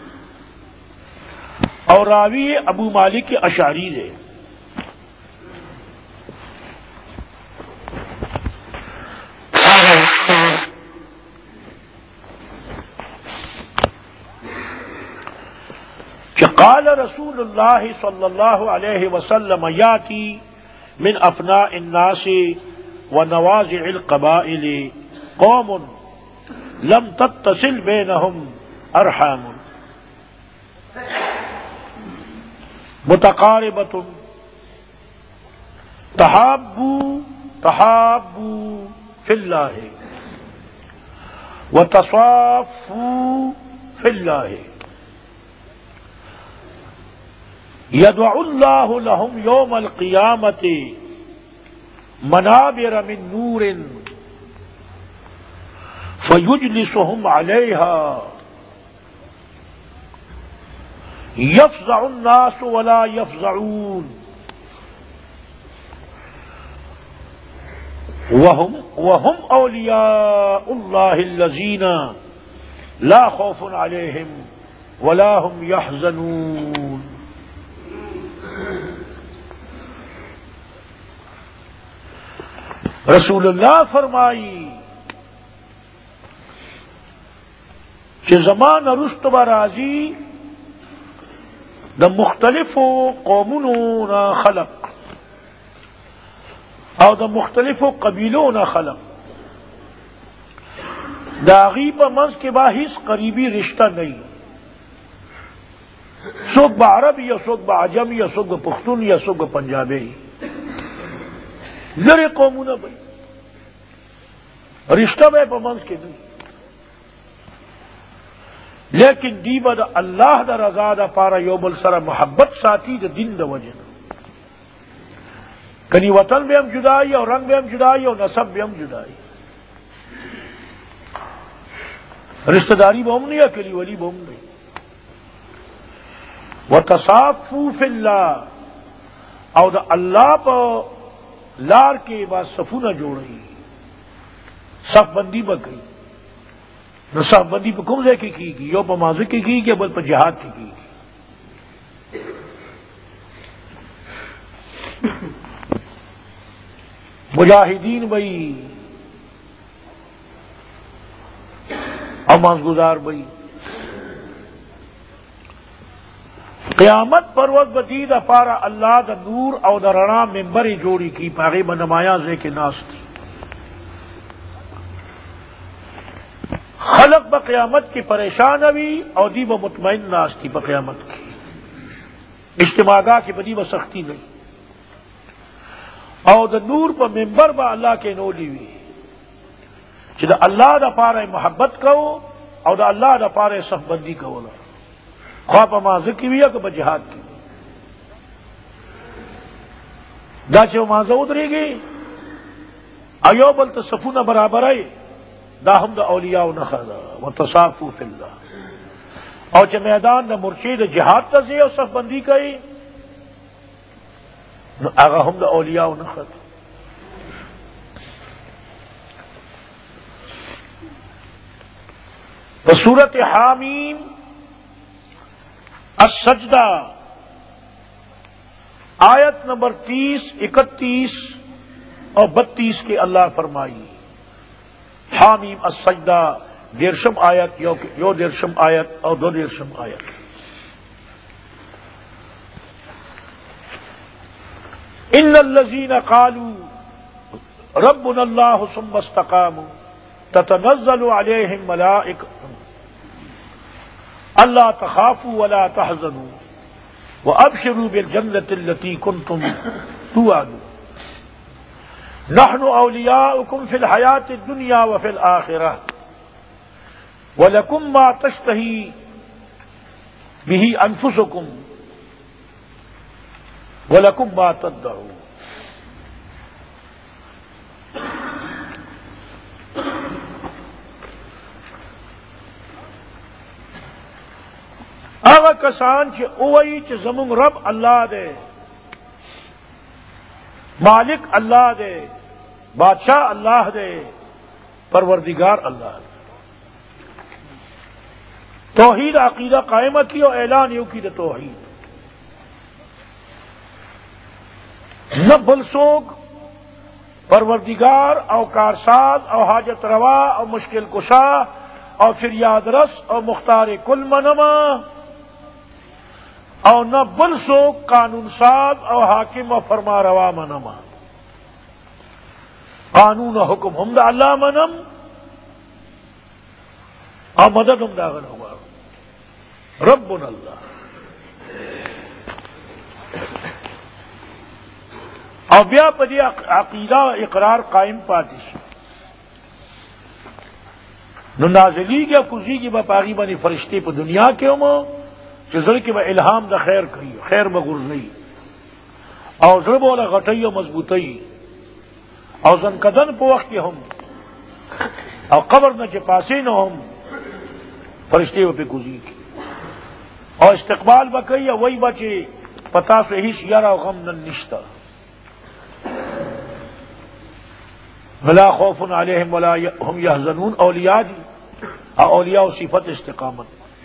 اور راوی ابو مالک اشعری دے. کہ قال رسول اللہ صلی اللہ علیہ وسلم یاتی من افناء الناس ونوازع القبائل قوم لم تتصل بينهم ارحام متقاربة تحابوا في الله وتصافوا في الله يدعو الله لهم يوم القيامة منابر من نور فيجلسهم عليها يفزع الناس ولا يفزعون وهم أولياء الله الذين لا خوف عليهم ولا هم يحزنون. رسول اللہ فرمائی کہ زمان رست و راضی دا مختلف قومونو نا خلق او دا مختلف قبیلوں نا خلق دا غیب منز کے باحث قریبی رشتہ نہیں. سوک با عرب یا سوک با عجم یا سوک با پختون یا سوک با پنجابی لڑے قومونه بھائی رشتہ بے پمنس کے نہیں، لیکن دی با دا اللہ دا رضا دا پارا یوبل سر محبت ساتھی دا دین دا وجہ کنی وطن بے ہم جدائی اور رنگ بے ہم جدائی اور نسب بے ہم جدائی، رشتہ داری بہم نہیں اکلی ولی بہم نہیں. وتصافوا فی اللہ او دا اللہ پا لار کے بعد صفونه جوړي، صف بندی به کوي. نو صف بندی په کوم ځای کې کیږي؟ یو په مازه کې کیږي، بل په جهاد کې کیږي. مجاہدین بھائی اور مازگزار بھائی قیامت پر وقت بدید افارا اللہ دا نور او دا رنا ممبری جوڑی کی پاغی بنمایا زے کے ناس تھی. خلق با قیامت کی پریشان ہوئی او دی با مطمئن ناس تھی با قیامت کی اجتماعگاہ کی بدی با سختی نہیں او دا نور پا ممبر با اللہ کے نولی ہوئی چی دا اللہ دا پارا محبت کو او دا اللہ دا پارا صف بندی کو خواہ پا مازہ کی ہوئی یا کہ با جہاد کی. دا چې مازه ودرېږي ایو بل ته صفونه برابرای دا هم د اولیاء نه خدا وتصافوا فی الله. او چې میدان د مرشد جهاد ته ځي او صف بندي کوي نو هغه هم د اولیاء نه خدا. تو سورت حامیم السجدہ آیت نمبر 30، 31 اور 32 کے اللہ فرمائی حامیم السجدہ 150 آیت یو 150 آیت اور 250 آیت. ان الذین قالوا ربنا اللہ ثم استقاموا تتنزل علیہم ملائکۃ اللہ تخافوا ولا تحزنوا وابشروا بالجنۃ التي كنتم توعدون نحن اولیاؤکم فی الحیاۃ الدنیا وفی الآخرہ وَلَكُمْ مَا تَشْتَهِي بِهِ أَنفُسُكُمْ وَلَكُمْ مَا تَدَّعُونَ. هغه کسان چې اووی چې زمون رب الله دی، مالک الله دی، بادشاہ اللہ دے، پروردگار اللہ دے. توحید عقیدہ قائمہ کی اور اعلان یوں کی دے توحید. نہ بلسوک پروردگار او کارساز او حاجت روا او مشکل کشا او فریاد رس او مختار کل منما او نہ بلسوک قانون ساز او حاکم او فرما روا منما. قانون و حکم ہم دا اللہ منم اور مدد ہم دا غن ہوا ربنا اللہ. اور بیا پدی عقیدہ اقرار قائم پاتی شی نو نازلی کیا کسی کی باپاغی بنی فرشتے پہ دنیا کے ہمو چزر کی با الہام دا خیر کری خیر بغرزی اور ضرب والا غٹئی و مضبوطی اور زنکدن پہ وقت کے ہم اور قبر نہ چپاسے نہ ہم فرشتے پہ گزی کی اور استقبال بکئی یا وہی بچے پتا سے ہی سیارہ غم نہ نشتہ ولا خوف علیہم ولا هم یحزنون. اولیاء دی اولیاء و صفت استقامت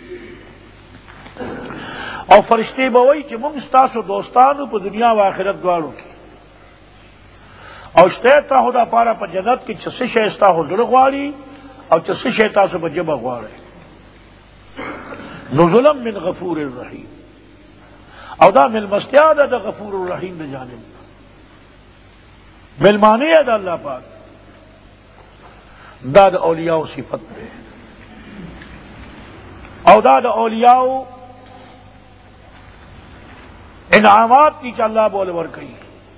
اور فرشتے بوئی کہ من ستاسو دوستانو پہ دنیا و آخرت دوارو کی اور اشتیتا ہو دا پارا پا جنت کی چسی شیستا ہو درغواری اور چسی شیتا سو پا جبہ غوارے نزلا من غفور الرحیم او دا مل مستیاد دا غفور الرحیم دا جانب ملمانی ہے دا اللہ پاک دا دا اولیاء صفت میں او دا اولیاء انعامات کی چا اللہ بولے ورکئی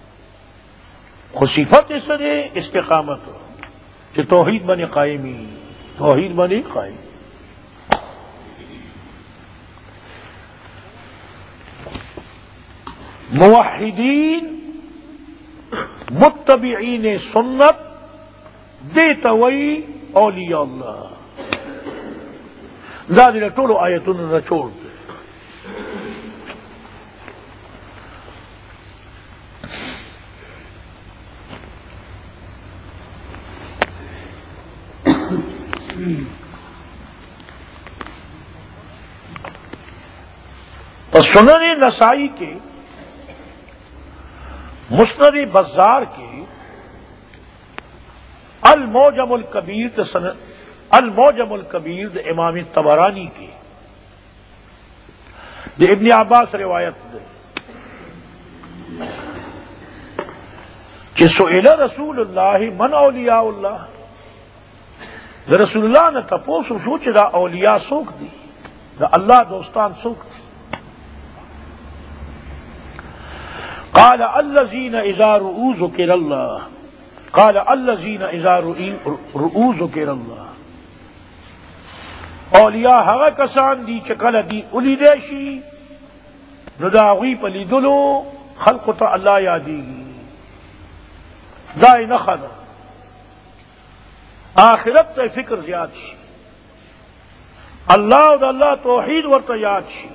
خصیفت اس نے استقامت کہ توحید بنی قائمی توحید بنی قائم. موحدین متبعین سنت دیتا وی اولیاء اللہ زادی نے ٹولو آیتون نہ چھوڑ دے. تو سنن نسائی کے مسند بزار کے الموجم الکبیر الموجم الکبیر امام طبرانی کے ابن عباس روایت دے کہ سئل رسول اللہ من اولیاء اللہ رسول اللہ نے تپوس سوچ دا اولیاء سوکھ دی دا اللہ دوستان سوکھ دی. قال الذين اذا رؤوا ذكر الله قال الذين اذا رؤوا ذكر الله اولیاء هغه کسان دي چې کله دي ولیدې شي نو دا غوی په لیدلو خلق ته الله یادېږي دا نخا دا آخرت ته فکر زیاد شي، الله او د الله توحید ورته یاد شي،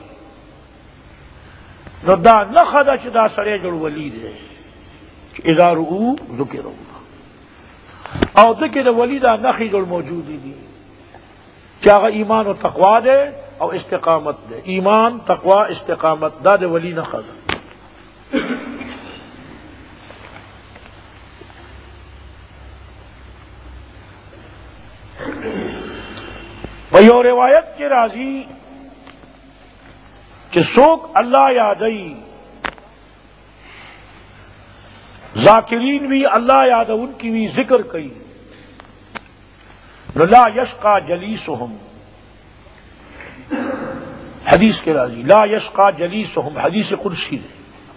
نو دا نخا دا چې دا سړی جوړ ولی دی، اذا رؤوا ذکر الله، او دکې د ولی دا نخې جوړ موجود دي چې هغه ایمان او تقوا ده او استقامت ده، ایمان تقوا استقامت دا د ولی نخا ده. و یو روایت کے راضی کہ سوک اللہ یادئی ذاکرین بھی اللہ یاد ان کی بھی ذکر کئی، لا یشقا جلیسہم، حدیث کے راضی لا یشقا جلیسہم، حدیث قدسی ہے.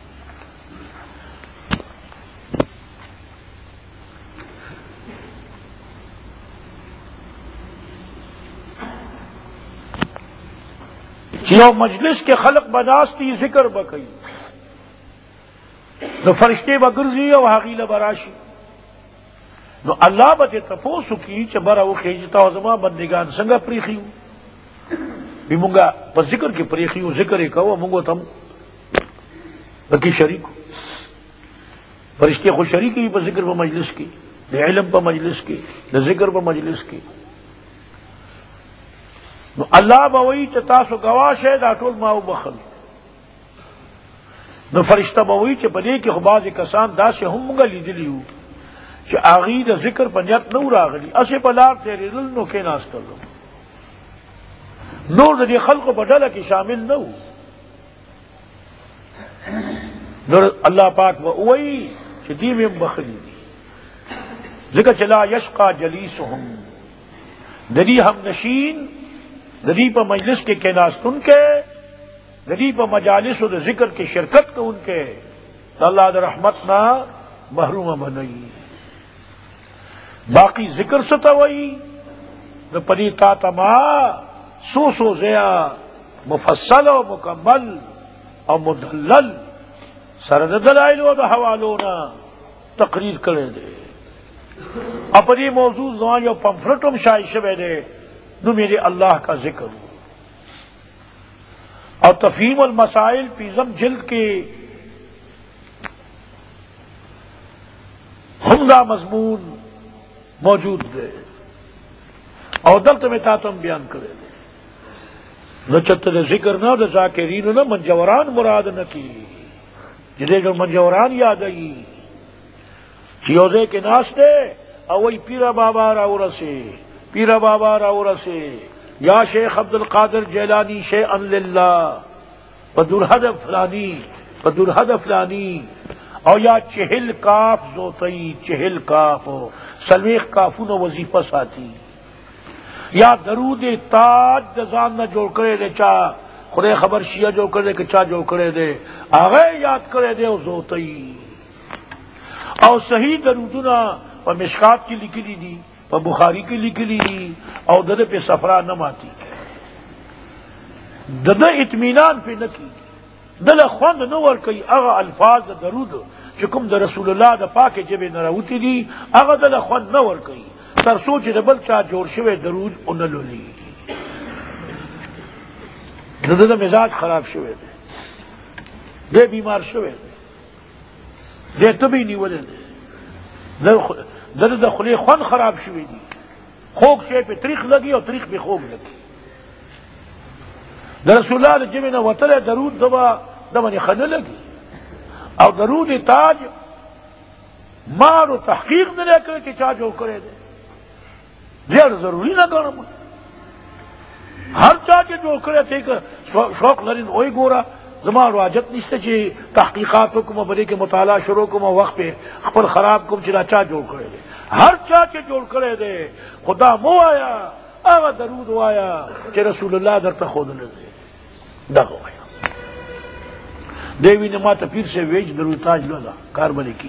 یو مجلس کے خلق بناستی ذکر بکئی، نو فرشتے بگرزی او حقیل براشی، نو اللہ بتے تپوسو کی چھ برا او خیجتا و زمان بندگان سنگا پریخیو بھی منگا پس ذکر کی پریخیو، ذکر ایک ہوا منگو تم بکی شریکو، فرشتے خود شریکی پس ذکر پا مجلس کی، دے علم پا مجلس کی، دے ذکر پا مجلس کی. نو اللہ بوئی چھ تاسو گواش ہے دا ټول ماو بخل، نو فرشتہ بوئی چھ پدے کی خباز کسان دا سے ہم منگا لیدلیو چھ آغی دا ذکر پنیت نو راغلی، اسے پلار تیرے دل نو کے ناس کر لو، نور دا دی خلق بدل کی شامل نو. نور اللہ پاک بوئی چھ دیویم بخلی دی ذکر چلا یشقا جلیسہم، دری ہم نشین، ندی پہ مجلس کے کیناستن کے، ندی پہ مجالس و ذکر کے شرکت کو ان کے اللہ دا رحمت نہ محروم بنئی. باقی ذکر ستوئی نہ پری تا تما سو زیا مفصل و مکمل اور مدلل سرد دلائل و دا حوالونا تقریر کرے دے، اپنی موضوع زوان یا پمفلٹم شائع شوے دے نو میرے اللہ کا ذکر ہو. اور تفہیم المسائل پیزم جلد کے عمدہ مضمون موجود دے، اور دلت میں تاتم بیان کرے دے، نہ چتر ذکر نہ دا ذاکرین نہ منجوران مراد نہ کی، جدے جو منجوران یاد آئی چیوزے کے ناستے اوئی پیرا بابا راورا سے، پیرا بابا راورا سے، یا شیخ عبد القادر جیلانی شیئن للہ بدرحد فلانی بدرحد فلانی، اور یا چہل کاف زوتئی چہل کاف سلویخ کافون وظیفہ ساتھی، یا درود تاج دزان نہ جوڑ کرے دے چا خدے خبر شیعہ جو کرے کہ چا جو کرے دے آغے یاد کرے دے او زوتئی. اور صحیح درودنا و مشکات کی لکھی دی پا بخاری کی لکلی اور دد پہ سفرا نہ ماتی، دد اطمینان پہ نہ کی، دل خوند نہ ور کئی اغا الفاظ درود چکم دا رسول اللہ دا پاک جب نراوتی دی اغا دل خوند نہ ور کئی تر سوچ دبل چا جوڑ شوے درود انلو لی، دد مزاج خراب شوے دے بیمار شوے دے تبھی نہیں ولے دے دا خلی خون خراب شوی دی، خوک شے پہ تریخ لگی اور تریخ پہ خوک لگی. در رسول اللہ جب نہ وطل درود دمن خن لگی، اور درود تاج مار و تحقیق نہ لے کر کے چاہ جو کرے دے زیر ضروری نہ کرم ہر چاہ کے جو کرے تھے کہ شوق لرین اوئی گورا زمان واجت نشتے چی تحقیقات کم بڑے کے مطالعہ شروع کم وقت پہ اپر خراب کم چلا چاہ جوڑ کرے دے، ہر چاہ کے جوڑ کرے دے خدا مو آیا آغا درود آیا کہ رسول اللہ در تخود لے دے دغ آیا دیوی نما پیر سے ویج درود تاج لگا کار بنے کی.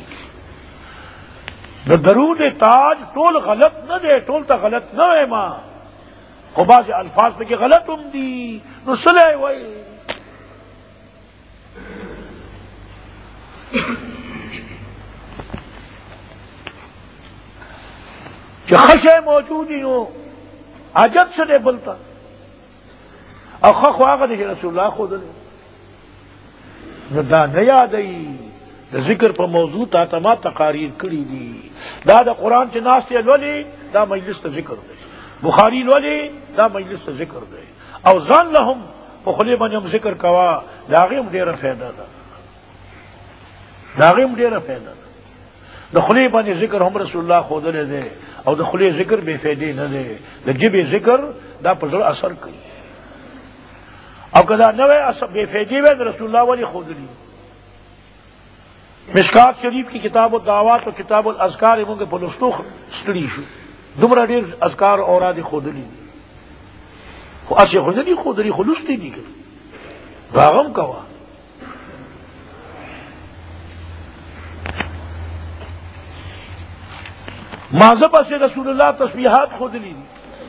درود تاج ٹول غلط نہ دے، ٹول تا غلط نہ ہے ماں خبا سے الفاظ پہ کہ غلط ام دی نو سلے وئی. کہ خشے موجودی ہو حاجت سے دے بلتا اور خواہ دے رسول اللہ خود دا نیا دئی دا ذکر پر موضوع تا تما تقاریر کری دی دا قرآن سے ناستے لولی دا مجلس تا ذکر دے بخاری لولی دا مجلس تا ذکر دے او ظن لهم پخلی بنیم ذکر کوا داغیم دیر فیدہ دا داغیم دیر فیدہ دا دخلی بنی ذکر ہم رسول اللہ خود لے دے او دخلی ذکر بے فیدی نہ دے جب ذکر دا پزر اثر کری او کدا نوے اثر بے فیدی وے رسول اللہ والی خود لی مشکات شریف کی کتاب الدعوات و کتاب الاذکار امون کے پلستو ستڑی شو دمرا دیر اذکار اوراد خود لی اسی خود لی خود لی خلوص دی کر راغم کوا ماذبہ سے رسول اللہ تسبیحات خود لی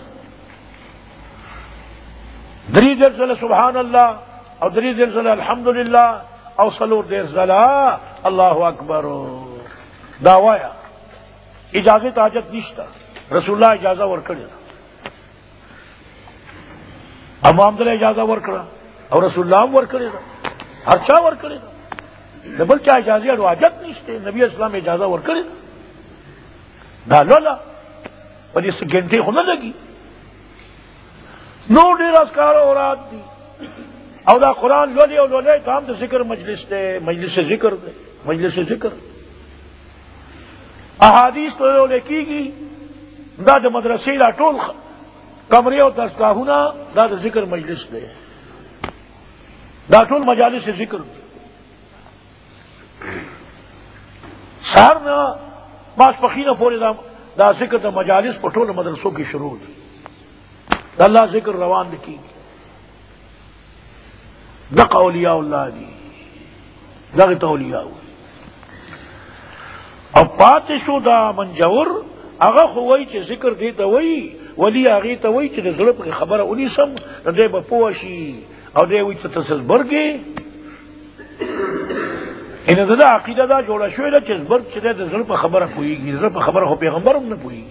دری دیر صلی سبحان اللہ اور دری دیر صلی الحمدللہ اور سلور دیر صلی اللہ اکبر دعوایا اجازت حاجت نشتا رسول اللہ اجازہ ورکڑے امام دل اجازہ ورکڑا اور رسول اللہ ورکڑے ہر چا ورکڑے ڈبل چا اجازی اور حاجت نشتے نبی اسلام اجازہ ورکڑے دا لولا پر اس گھنٹے ہونا لگی نو ڈیر اذکار اوراد دی او دا قرآن لولے او لولے تو ہم تو ذکر مجلس دے مجلس ذکر دے مجلس ذکر احادیث تو لولے کی گی دا دا مدرسی دا ٹول کمرے او دستگاہونا دا دا ذکر مجلس دے دا ٹول مجالس ذکر دے سہرنا باس پخینہ پورے دا ذکر دا مجالس پٹول مدرسوں کی شروع دی دا اللہ ذکر روان کی دق اولیاء اللہ دی دغت اولیاء اب پاتے شو دا منجور اغا خوئی چے ذکر دیتا وئی ولی آغی تا وئی چے ظلم کی خبر انہی سم دے بپوشی او دے وئی تا تسزبر گے انہا دا عقیدہ دا جوڑا شوئی دا چیز برگ چے دے ظلم خبر پوئی گی ظلم خبر ہو پیغمبر ہم نے پوئی گی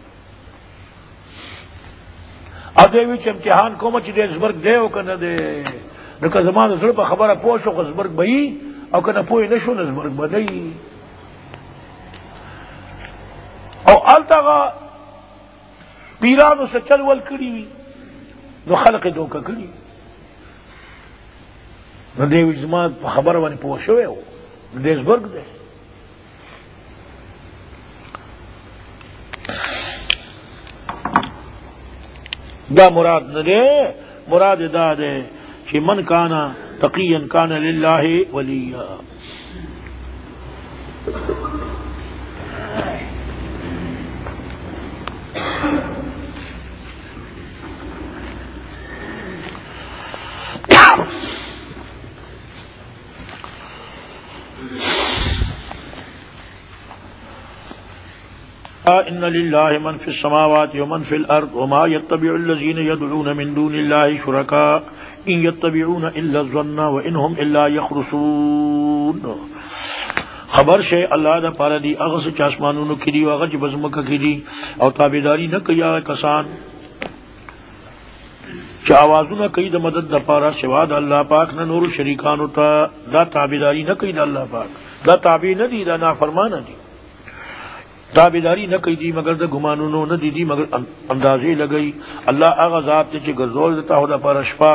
اب دے وئی چے امتحان کوما چے دے زبرگ دے او کنا دے نکا زمان ظلم خبر پوشو کا زبرگ بئی او کنا پوئی نشو نزبرگ بدئی او التغا پیرانو سے چل ول کری وی نو خلق دوکا کری نو دے وئی زمان خبر وانی پوشو ہے دے زبرگ دے دا مراد نہ دے مراد دا دے کہ من کانا تقیا کان للہ ولیا ان للہ من فی السماوات ومن فی الارض وما يتبع الذین يدعون من دون اللہ شرکاء ان يتبعون الا الظن وانهم الا يخرصون خبر شے اللہ دا پارا دی اغس چاسمانونو کی دی و اغج بزمکہ کی دی او تابداری نہ کیا کسان چا آوازو نہ کئی دا مدد دا پارا سوا دا اللہ پاک نہ نور شریکانو تا دا تابداری نہ کئی دا اللہ پاک دا تابع نہ دی دا نافرمانہ دی تابداری نہ کئی دی مگر دا گمانونو نہ دی دی مگر اندازے لگئی اللہ آغا ذات نے چے گرزول دیتا ہو دا پارا شپا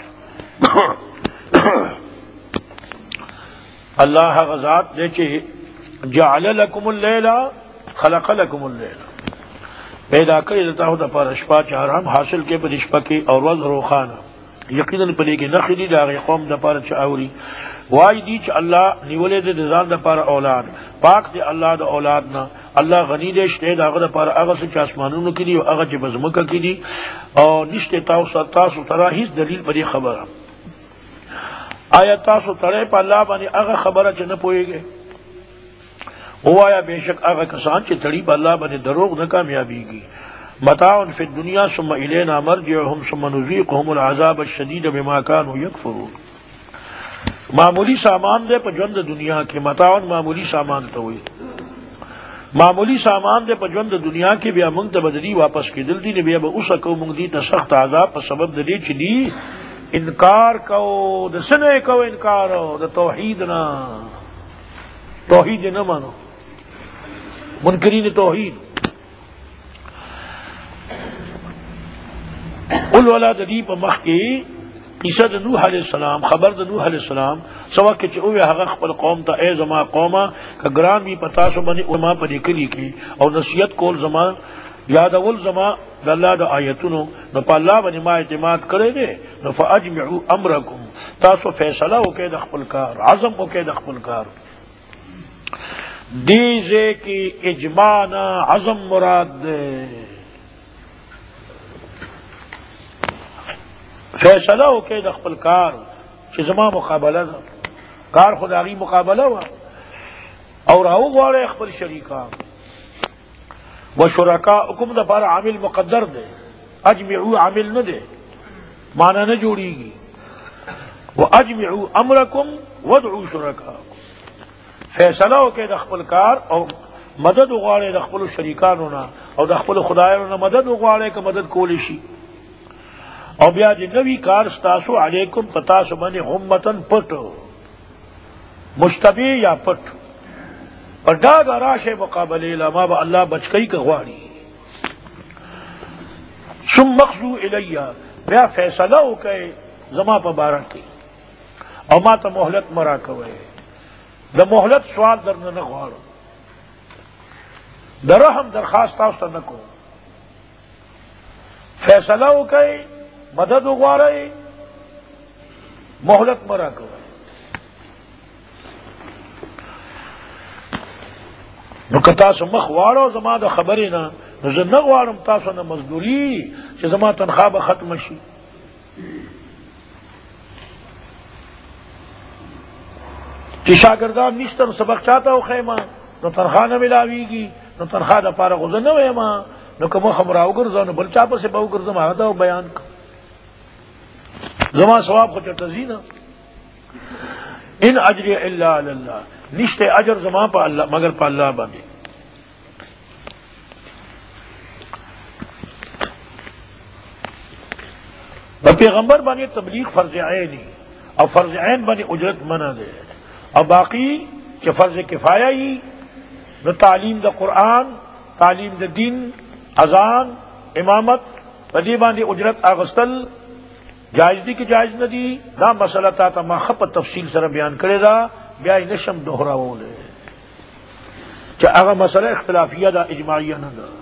اللہ آغا ذات نے چے جعل لکم اللیلہ خلق لکم اللیلہ پیدا کری دیتا ہو دا پارا شپا چے حرام حاصل کے پر شپا کے اور وز روخانا یقیناً پلے کے نخلی دا آغی قوم دا پارا چے آوری وائی دی چے اللہ نیولے دے دزان دا پارا اولاد پاک دے اللہ دا اولادنا اللہ غنی دے شتے دا اغا پارا اغا سے چاسمانونو کی دی و اغا چے بزمکہ کی دی اور نشتے تاسو ترا ہیس دلیل پر یہ خبر آیا تاسو ترے پا اللہ بانی اغا خبر چے نہ پوئے گے وہ آیا بے شک اغا کسان چے تڑی پا اللہ بانی دروغ نہ کامیابی گی متاعن فی الدنیا ثم الینا مرجعهم ثم نذیقهم العذاب الشدید بما كانوا یکفرون معمولی سامان دے پا جوند دنیا کے متاعن معمولی سامان تو ہوئی معمولی سامان دے په ژوند د دنیا کې بیا موږ ته بدلی واپس کېدل دي، بیا به اوسه کو موږ دي ته سخت عذاب په سبب د دې چې دی انکار کو د سنه کو انکار د توحید نه، توحید نه مانو، منکرین توحید. قل ولا د دې په مخ کې قصه د نوح علیہ السلام، خبر د نوح علیہ السلام سوا کې چې او هغه خپل قوم ته ای زما قومه ک ګران می پتا سو باندې او ما په دې کلی کې او نصیحت کول زما یادول زما د الله د آیتونو نو په الله باندې ما اعتماد کړی دی، نو فاجمعوا امرکم، تاسو فیصله وکړئ د خپل کار، عزم وکړئ د خپل کار. دیزه کې اجماع نه عزم مراد ده، فیصله وکړئ د خپل کار چې زما مقابله ده، کار خدایي مقابله وا او راو غواړي خپل شریکان و شرکاءکم د پر عامل مقدر ده، اجمعوا عامل نه ده، معنی نه جوړیږي. واجمعوا امرکم وادعوا شرکاءکم، فیصله وکړئ د خپل کار او مدد وغواړئ د خپل شریکانو نه او د خپل خدایانو نه مدد وغواړئ که مدد کولی شي. او بیا د نوی کار ستاسو علیکم پتا سو باندې غمتن پټ مشتبه یا پټ پر ډاګ راشه مقابله لما به الله بچکی که غواړي. ثم مخذو الیا، بیا فیصله وکړئ زما په باره کې او ما ته مهلت مرا کوئ، د مهلت سوال درنه نه غواړم، د رحم درخواست تاسو نه کوم. فیصله وکړئ، مدد وغواړئ، مهلت مرا کوئ. نو که تاسو مخ واړو زما د خبرې نه، نو زه نه غواړم تاسو نه مزدوري چې زما تنخواه به ختمه شي. چې شاګردان نشته نو سبق چاته وښیمه، نو تنخواه نه ملاویږي، نو تنخواه دپاره خو زه نه ویمه، نو که مخ هم راوګرځم نو بل چا پسې به وګرځم، هغه ته بیان کړم، زما ثواب خو چرته ځي نه. ان اجری الا علی الله، نشته اجر زما په الله مگر په الله باندې. په پیغمبر باندې تبلیغ فرض عینی او فرض عین باندې اجرت منع ده، او باقی چې فرض کفایه ای نو تعلیم د قرآن، تعلیم د دین، اذان، امامت په دې باندې اجرت اغستل جائز دی کہ جائز نہ دی، دا مسئلہ تا تا ما خپ تفصیل سره بیان کرے دا، بیا نشم دوہراولے کہ اگر مسئلہ اختلافیہ دا اجماعیہ نہ دا.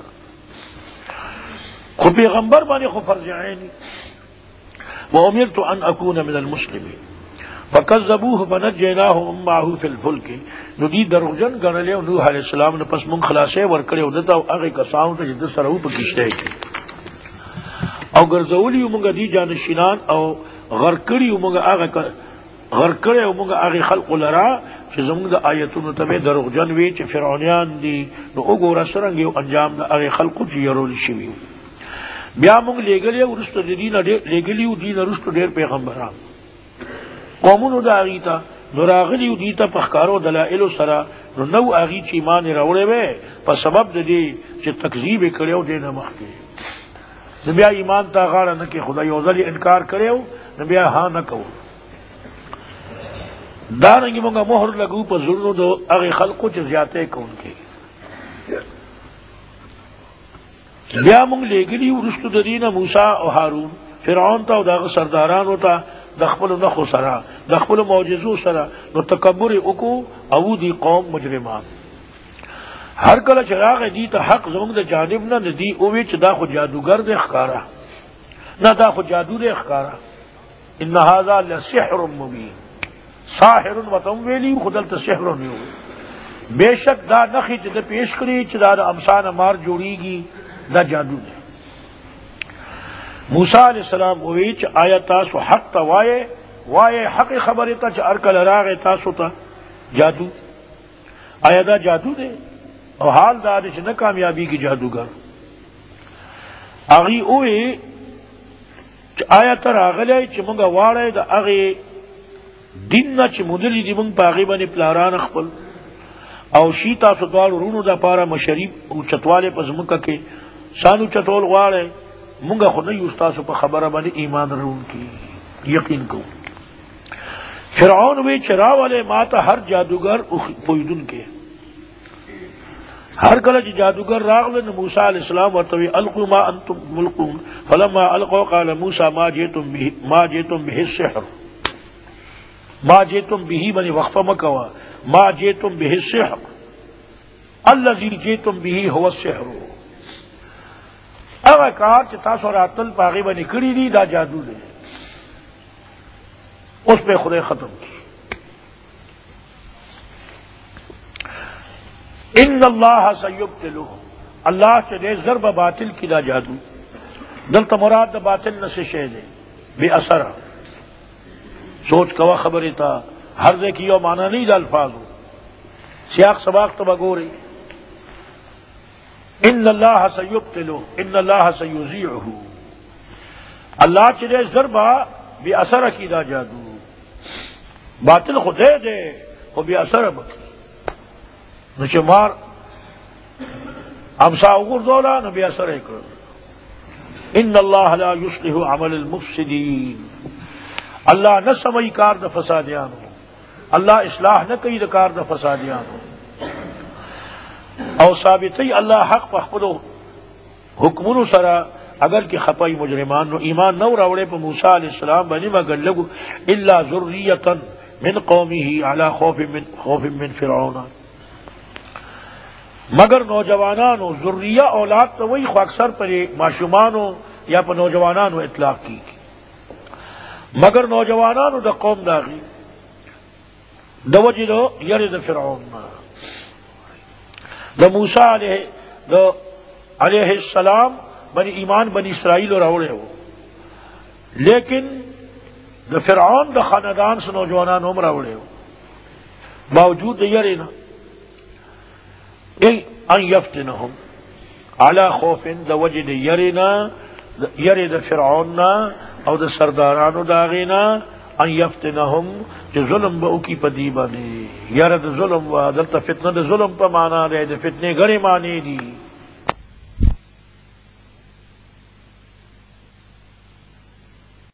خو پیغمبر باندې خو فرض عینی. وامرت ان اکون من المسلمین فکذبوه فنجیناهم معه فی الفلک، نو دی دروغجن ګڼلې او نوح علیہ السلام نه پس مونږ خلاصې ورکړې او دته هغه کسانو ته چې د سره په کشته کې او ګرځولي مونږ دی جانشینان او غرق کړي مونږ هغه غرق کړي او مونږ هغه خلق لرا چې زمونږ د آیتونو ته دروغجن وی چې فرعونیان دي، نو وګوره څنګه یو انجام د هغه خلقو چې يرول شي. بیا مونږ لګلې ورستو دي نه لګلې دي نه ورستو ډېر پیغمبران قومونو دا غیتا نو راغلیو دیتا پخکارو دلائلو سرا نو نو آغی چی ایمان راوڑے وے پا سبب دا دی چی تکذیب کریو دینا مخی نبیا ایمان تا غارا نکی خدا یوزلی انکار کریو نبیا ہاں نکو دارنگی مونگا مہر لگو پا ظلنو دو اغی خلقو چی زیادے کون کے بیا مونگ لے گلیو رشتو دا دینا موسیٰ و حارون فرعون تا و داغ سردارانو تا دخپل نخو سرا دخپل معجزو سرا نو تکبر اکو او دی قوم مجرمان. ہر کله چراغ دی تا حق زمانگ دا جانب نا ندی اوی چه دا خو جادوگر دے اخکارا نا دا خو جادو دے اخکارا. ان هذا لسحر مبین، ساحر و تمویلی خودلتا سحر نیو، بے شک دا نخی چه دا پیش کری چه دا امسان مار جوڑی گی دا جادو دے. موسیٰ علیہ السلام ہوئی چھ آیا تاسو حق تا وائے حق خبری تا چھ ارکل راغ تاسو تا جادو آیا دا جادو دے اور حال دا دے چھ ناکامیابی کی جادوگر آغی ہوئی چھ آیا تا راغلے چھ منگا وارے دا آغی دن نا چھ مدلی دی منگ پاغی بانی پلاران اخپل او شی تاسو دوار ورونو دا پارا مشریب او چتواله پس مکه کې سانو چتول غواړي مونږ خو نه یو تاسو په خبره باندې ایمان ورون کی یقین کو فرعون وی چراواله ماته هر جادوگر پویدون کې ہر کله چې جادوگر راغله نو موسی علیہ السلام ورته القوا ما انتم ملقون فلما القوا قال موسی ما جئتم به السحر ما جئتم به بني وقفه مکوا ما جئتم به السحر الذي جئتم به هو السحر هغه کار چې تاسو راتل پاغي باندې کړی دي دا جادو دی اس پہ خدای ختم کی ان اللہ سیبتلہ اللہ چلے ضرب باطل کی دا جادو دلتا مراد دا باطل نہ شے دے بے اثر سوچ کوا خبری تا ہر دے کی یو معنی نہیں دا الفاظ ہو سیاق سباق تبا گوری ان اللہ سیبتلہ ان اللہ سیزیعہ اللہ چلے ضرب بے اثر کی دا جادو باطل خود دے دے وہ بے اثر بکی نشمار امسا اگردولا نبی اثر اکرد ان اللہ لا یصلح عمل المفسدین اللہ نہ سمئی کار دا فسادیانو اللہ اصلاح نہ کئی دا کار دا فسادیانو او ثابتی اللہ حق پخپدو حکمون سرا اگر کہ خپائی مجرمان نو ایمان نو راوڑے پا موسیٰ علیہ السلام بنی مگر لگو الا ذریتا من قومه علی خوف من فرعون مگر نوجوانانو ذریہ اولاد تو وہی خو اکثر پر معشومانو یا پر نوجوانانو اطلاق کی مگر نوجوانانو دا قوم داغی دا وجہ دو یرد فرعون دا موسیٰ علیہ السلام بنی ایمان بنی اسرائیل اور اوڑے ہو لیکن دا فرعون دا خاندان سے نوجوانان عمر اوڑے ہو باوجود دا یرینا ان یفتنہم علی خوف دا وجد یرینا یرد فرعوننا او دا سردارانو داغینا ان یفتنہم جو ظلم با اکی پدیبانی یرد ظلم و دلتا فتنہ دا ظلم پا مانا رہے دا فتنے گھڑے مانے دی